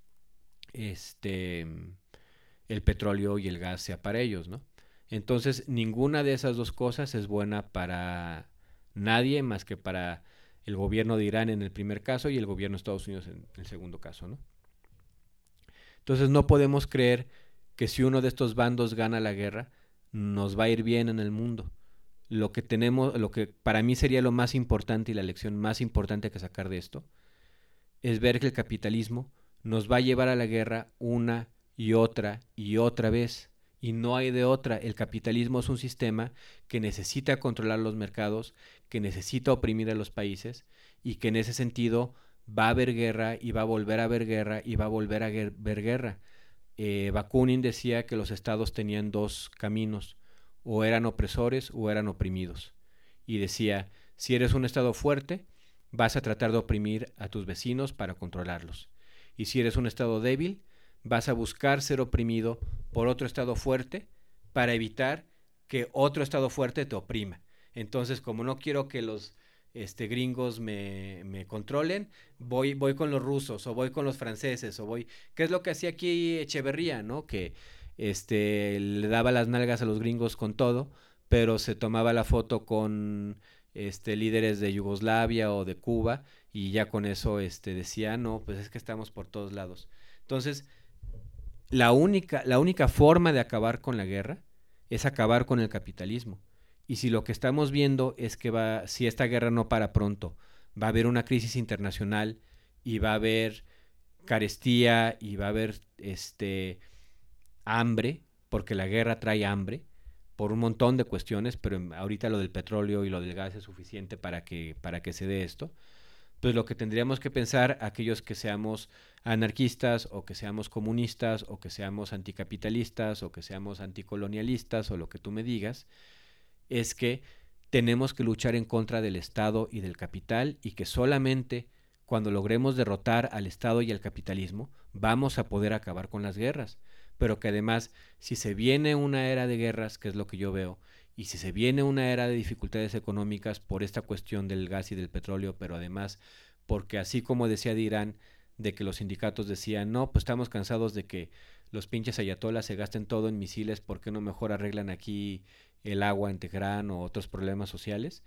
Speaker 1: este, el petróleo y el gas sea para ellos, ¿no? Entonces, ninguna de esas dos cosas es buena para nadie más que para el gobierno de Irán en el primer caso y el gobierno de Estados Unidos en el segundo caso, ¿no? Entonces, no podemos creer que si uno de estos bandos gana la guerra, nos va a ir bien en el mundo. Lo que tenemos, lo que para mí sería lo más importante y la lección más importante que sacar de esto, es ver que el capitalismo nos va a llevar a la guerra una y otra y otra vez. Y no hay de otra. El capitalismo es un sistema que necesita controlar los mercados, que necesita oprimir a los países, y que en ese sentido va a haber guerra y va a volver a haber guerra y va a volver a ver guerra. Eh, Bakunin decía que los estados tenían dos caminos, o eran opresores o eran oprimidos. Y decía, si eres un estado fuerte, vas a tratar de oprimir a tus vecinos para controlarlos. Y si eres un estado débil, vas a buscar ser oprimido por otro estado fuerte para evitar que otro estado fuerte te oprima. Entonces, como no quiero que los este, gringos me, me controlen, voy, voy con los rusos, o voy con los franceses, o voy... ¿Qué es lo que hacía aquí Echeverría, no? Que este, le daba las nalgas a los gringos con todo, pero se tomaba la foto con este, líderes de Yugoslavia o de Cuba, y ya con eso este, decía, no, pues es que estamos por todos lados. Entonces, la única, la única forma de acabar con la guerra es acabar con el capitalismo. Y si lo que estamos viendo es que va, si esta guerra no para pronto, va a haber una crisis internacional y va a haber carestía y va a haber este, hambre, porque la guerra trae hambre, por un montón de cuestiones, pero ahorita lo del petróleo y lo del gas es suficiente para que, para que se dé esto. Pues lo que tendríamos que pensar, aquellos que seamos anarquistas o que seamos comunistas o que seamos anticapitalistas o que seamos anticolonialistas o lo que tú me digas, es que tenemos que luchar en contra del Estado y del capital, y que solamente cuando logremos derrotar al Estado y al capitalismo vamos a poder acabar con las guerras. Pero que además, si se viene una era de guerras, que es lo que yo veo, y si se viene una era de dificultades económicas por esta cuestión del gas y del petróleo, pero además porque así como decía de Irán, de que los sindicatos decían, no, pues estamos cansados de que los pinches ayatolas se gasten todo en misiles, ¿por qué no mejor arreglan aquí el agua en Teherán o otros problemas sociales?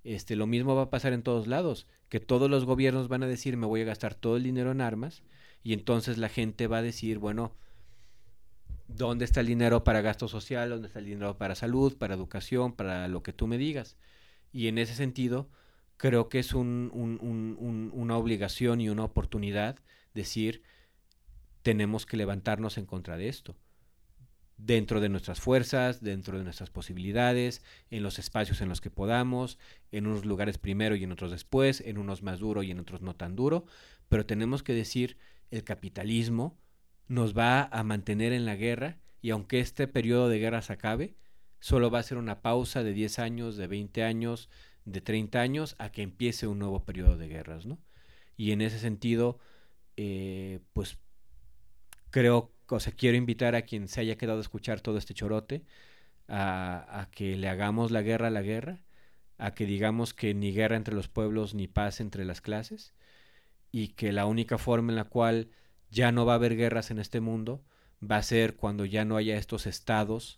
Speaker 1: Este, lo mismo va a pasar en todos lados, que todos los gobiernos van a decir me voy a gastar todo el dinero en armas, y entonces la gente va a decir, bueno, ¿dónde está el dinero para gasto social? ¿Dónde está el dinero para salud, para educación, para lo que tú me digas? Y en ese sentido, creo que es un, un, un, un, una obligación y una oportunidad decir, tenemos que levantarnos en contra de esto. Dentro de nuestras fuerzas, dentro de nuestras posibilidades, en los espacios en los que podamos, en unos lugares primero y en otros después, en unos más duro y en otros no tan duro, pero tenemos que decir, el capitalismo nos va a mantener en la guerra, y aunque este periodo de guerra se acabe, solo va a ser una pausa de diez años, de veinte años, de treinta años, a que empiece un nuevo periodo de guerras, ¿no? Y en ese sentido, eh, pues creo, o sea, quiero invitar a quien se haya quedado a escuchar todo este chorote, a, a que le hagamos la guerra a la guerra, a que digamos que ni guerra entre los pueblos, ni paz entre las clases, y que la única forma en la cual ya no va a haber guerras en este mundo va a ser cuando ya no haya estos estados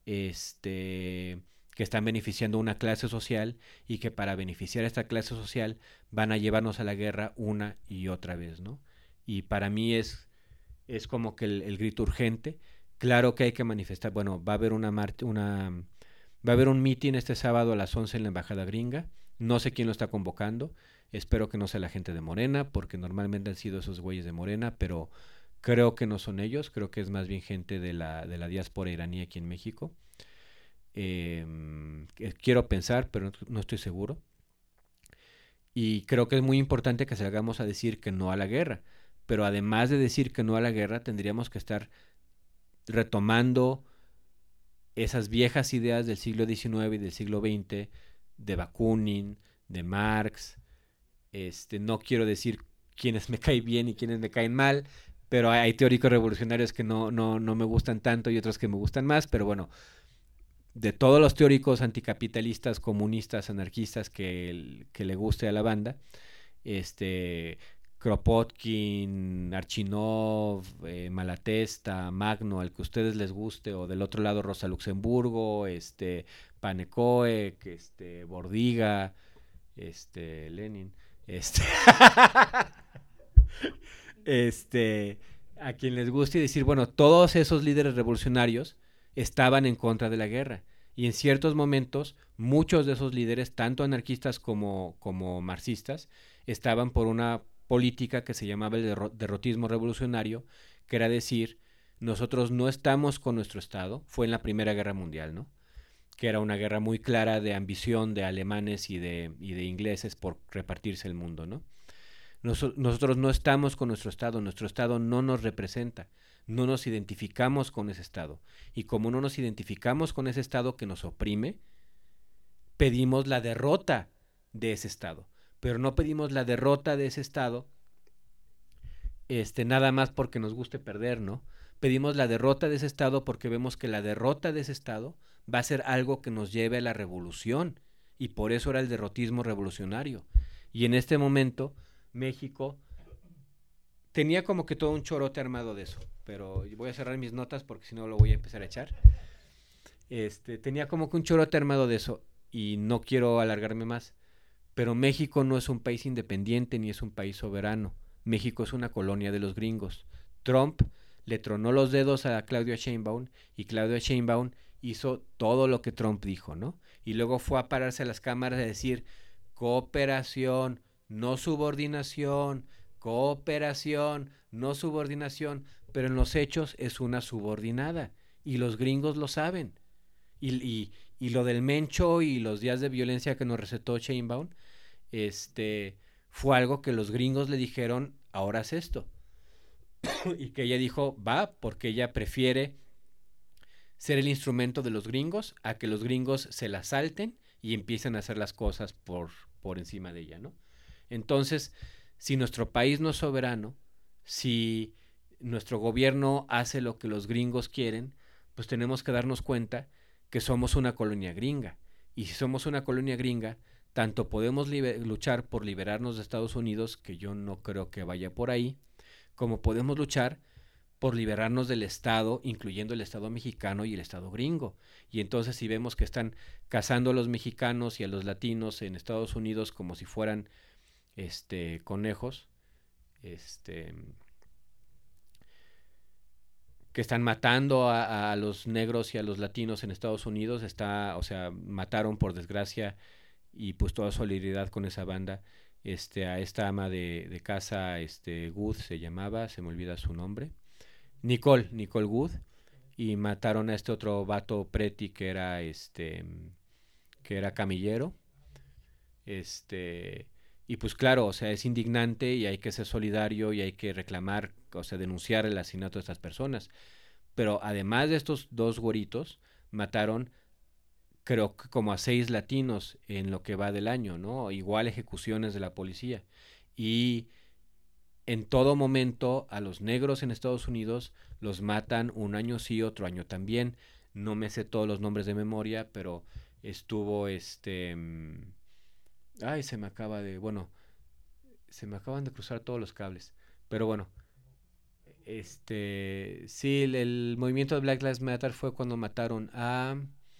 Speaker 1: este, que están beneficiando a una clase social, y que para beneficiar a esta clase social van a llevarnos a la guerra una y otra vez, ¿no? Y para mí es, es como que el, el grito urgente. Claro que hay que manifestar, bueno, va a haber una, mar- una va a haber un mitin este sábado a las once en la embajada gringa, no sé quién lo está convocando. Espero que no sea la gente de Morena, porque normalmente han sido esos güeyes de Morena, pero creo que no son ellos, creo que es más bien gente de la, de la diáspora iraní aquí en México. Eh, quiero pensar, pero no, no estoy seguro. Y creo que es muy importante que salgamos a decir que no a la guerra, pero además de decir que no a la guerra, tendríamos que estar retomando esas viejas ideas del siglo diecinueve y del siglo veinte, de Bakunin, de Marx. Este, no quiero decir quiénes me caen bien y quiénes me caen mal, pero hay, hay teóricos revolucionarios que no, no, no me gustan tanto y otros que me gustan más, pero bueno, de todos los teóricos anticapitalistas, comunistas, anarquistas que, que le guste a la banda, este, Kropotkin, Archinov, eh, Malatesta, Magno, al que a ustedes les guste, o del otro lado Rosa Luxemburgo, este, Panekoek, este, Bordiga, este, Lenin, este, este, a quien les guste, y decir, bueno, todos esos líderes revolucionarios estaban en contra de la guerra, y en ciertos momentos muchos de esos líderes, tanto anarquistas como, como marxistas, estaban por una política que se llamaba el derro- derrotismo revolucionario, que era decir, nosotros no estamos con nuestro Estado. Fue en la Primera Guerra Mundial, ¿no? Que era una guerra muy clara de ambición de alemanes y de, y de ingleses por repartirse el mundo, ¿no? Nos, nosotros no estamos con nuestro Estado, nuestro Estado no nos representa, no nos identificamos con ese Estado, y como no nos identificamos con ese Estado que nos oprime, pedimos la derrota de ese Estado, pero no pedimos la derrota de ese Estado este, nada más porque nos guste perder, ¿no? Pedimos la derrota de ese Estado porque vemos que la derrota de ese Estado va a ser algo que nos lleve a la revolución, y por eso era el derrotismo revolucionario. Y en este momento México tenía como que todo un chorote armado de eso, pero voy a cerrar mis notas porque si no lo voy a empezar a echar. Este, tenía como que un chorote armado de eso, y no quiero alargarme más, pero México no es un país independiente ni es un país soberano. México es una colonia de los gringos. Trump le tronó los dedos a Claudia Sheinbaum, y Claudia Sheinbaum hizo todo lo que Trump dijo, ¿no? Y luego fue a pararse a las cámaras a decir cooperación, no subordinación, cooperación, no subordinación, pero en los hechos es una subordinada, y los gringos lo saben. Y, y, y lo del Mencho y los días de violencia que nos recetó Sheinbaum, este, fue algo que los gringos le dijeron, ahora haz esto. Y que ella dijo, va, porque ella prefiere ser el instrumento de los gringos a que los gringos se la salten y empiecen a hacer las cosas por, por encima de ella, ¿no? Entonces, si nuestro país no es soberano, si nuestro gobierno hace lo que los gringos quieren, pues tenemos que darnos cuenta que somos una colonia gringa. Y si somos una colonia gringa, tanto podemos liber- luchar por liberarnos de Estados Unidos, que yo no creo que vaya por ahí, como podemos luchar por liberarnos del Estado, incluyendo el Estado mexicano y el Estado gringo. Y entonces si vemos que están cazando a los mexicanos y a los latinos en Estados Unidos como si fueran este, conejos, este, que están matando a, a los negros y a los latinos en Estados Unidos, está, o sea, mataron por desgracia, y pues toda solidaridad con esa banda, este, a esta ama de, de casa, este, Good se llamaba, se me olvida su nombre, Nicole, Nicole Good, y mataron a este otro vato Preti que era este que era camillero. Este, y pues claro, o sea, es indignante y hay que ser solidario y hay que reclamar, o sea, denunciar el asesinato de estas personas. Pero además de estos dos güeritos, mataron creo que como a seis latinos en lo que va del año, ¿no? Igual ejecuciones de la policía. Y en todo momento a los negros en Estados Unidos los matan un año sí, otro año también. No me sé todos los nombres de memoria, pero estuvo este... Ay, se me acaba de... Bueno, se me acaban de cruzar todos los cables. Pero bueno, este... Sí, el, el movimiento de Black Lives Matter fue cuando mataron a...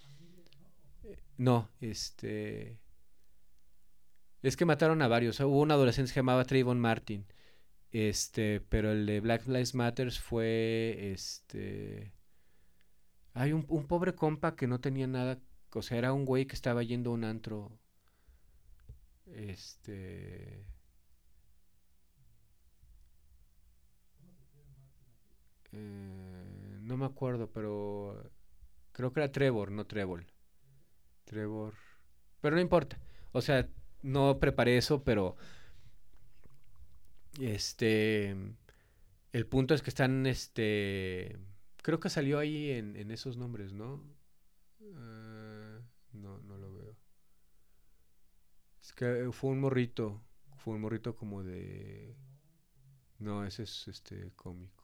Speaker 1: No, este... Es que mataron a varios. Hubo un adolescente que se llamaba Trayvon Martin. Este, pero el de Black Lives Matter fue, este... Hay un, un pobre compa que no tenía nada, o sea, era un güey que estaba yendo a un antro, este... Eh, no me acuerdo, pero creo que era Trevor, no Trevor. Trevor... Pero no importa, o sea, no preparé eso, pero... Este... El punto es que están, este... Creo que salió ahí en, en esos nombres, ¿no? Uh, no, no lo veo. Es que fue un morrito. Fue un morrito como de... No, ese es este cómico.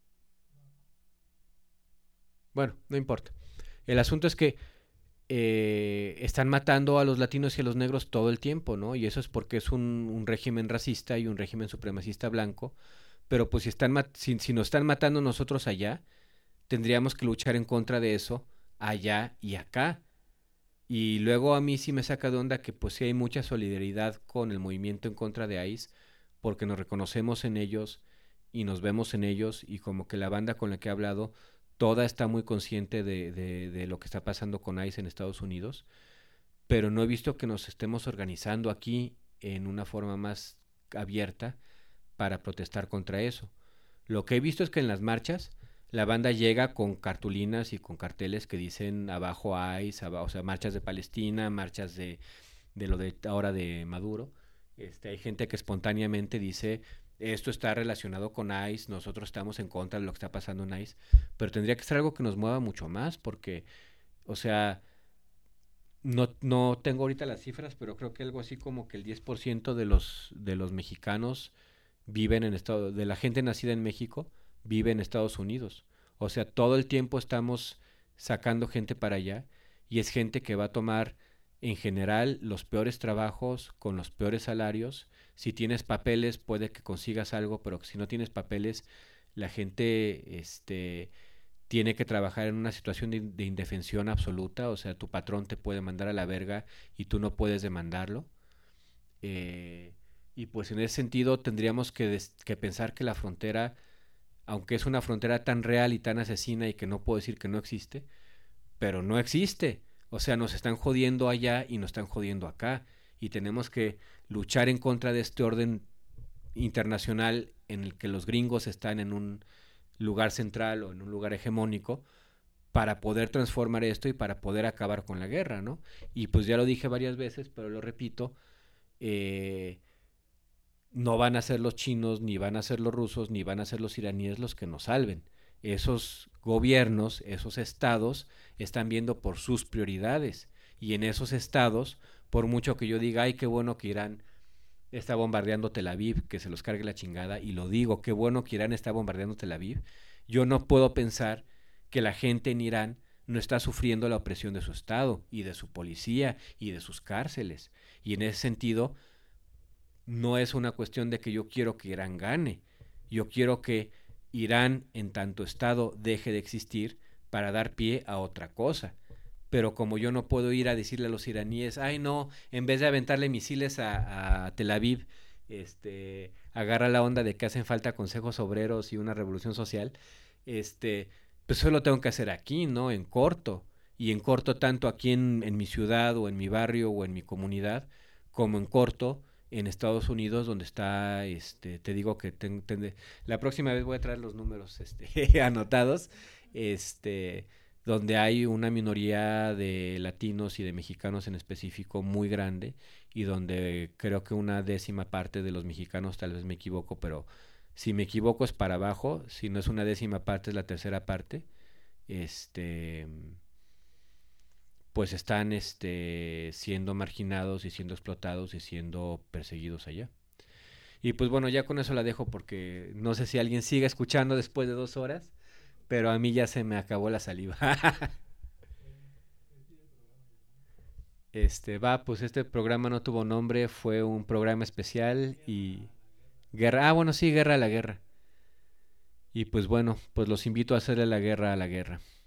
Speaker 1: Bueno, no importa. El asunto es que eh, están matando a los latinos y a los negros todo el tiempo, ¿no? Y eso es porque es un, un régimen racista y un régimen supremacista blanco. Pero pues si, están si, si nos están matando nosotros allá, tendríamos que luchar en contra de eso allá y acá. Y luego a mí sí me saca de onda que pues sí hay mucha solidaridad con el movimiento en contra de ICE, porque nos reconocemos en ellos y nos vemos en ellos, y como que la banda con la que he hablado toda está muy consciente de, de, de lo que está pasando con ICE en Estados Unidos, pero no he visto que nos estemos organizando aquí en una forma más abierta para protestar contra eso. Lo que he visto es que en las marchas la banda llega con cartulinas y con carteles que dicen abajo ICE, abajo, o sea, marchas de Palestina, marchas de, de lo de ahora de Maduro. Este, hay gente que espontáneamente dice, esto está relacionado con ICE, nosotros estamos en contra de lo que está pasando en ICE, pero tendría que ser algo que nos mueva mucho más, porque, o sea, no, no tengo ahorita las cifras, pero creo que algo así como que el diez por ciento de los, de los mexicanos viven en Estados, de la gente nacida en México, vive en Estados Unidos. O sea, todo el tiempo estamos sacando gente para allá, y es gente que va a tomar en general los peores trabajos con los peores salarios. Si tienes papeles puede que consigas algo, pero si no tienes papeles, la gente este, tiene que trabajar en una situación de, de indefensión absoluta. O sea, tu patrón te puede mandar a la verga y tú no puedes demandarlo. Eh, y pues en ese sentido tendríamos que, des- que pensar que la frontera, aunque es una frontera tan real y tan asesina, y que no puedo decir que no existe, pero no existe. O sea, nos están jodiendo allá y nos están jodiendo acá, y tenemos que luchar en contra de este orden internacional en el que los gringos están en un lugar central o en un lugar hegemónico, para poder transformar esto y para poder acabar con la guerra, ¿no? Y pues ya lo dije varias veces, pero lo repito, eh, no van a ser los chinos, ni van a ser los rusos, ni van a ser los iraníes los que nos salven. Esos gobiernos, esos estados, están viendo por sus prioridades. Y en esos estados, por mucho que yo diga, ay, qué bueno que Irán está bombardeando Tel Aviv, que se los cargue la chingada, y lo digo, qué bueno que Irán está bombardeando Tel Aviv, yo no puedo pensar que la gente en Irán no está sufriendo la opresión de su estado, y de su policía, y de sus cárceles. Y en ese sentido, no es una cuestión de que yo quiero que Irán gane. Yo quiero que Irán en tanto estado deje de existir para dar pie a otra cosa. Pero como yo no puedo ir a decirle a los iraníes, ay no, en vez de aventarle misiles a, a Tel Aviv, este, agarra la onda de que hacen falta consejos obreros y una revolución social, este, pues eso lo tengo que hacer aquí, ¿no? En corto. Y en corto tanto aquí en, en mi ciudad o en mi barrio o en mi comunidad, como en corto en Estados Unidos, donde está, este, te digo que ten, ten, la próxima vez voy a traer los números este, anotados, este, donde hay una minoría de latinos y de mexicanos en específico muy grande, y donde creo que una décima parte de los mexicanos, tal vez me equivoco, pero si me equivoco es para abajo, si no es una décima parte es la tercera parte, este, pues están este, siendo marginados y siendo explotados y siendo perseguidos allá. Y pues bueno, ya con eso la dejo porque no sé si alguien sigue escuchando después de dos horas, pero a mí ya se me acabó la saliva. Este, va, pues este programa no tuvo nombre, fue un programa especial y... Guerra, ah, bueno, sí, Guerra a la Guerra. Y pues bueno, pues los invito a hacerle la guerra a la guerra.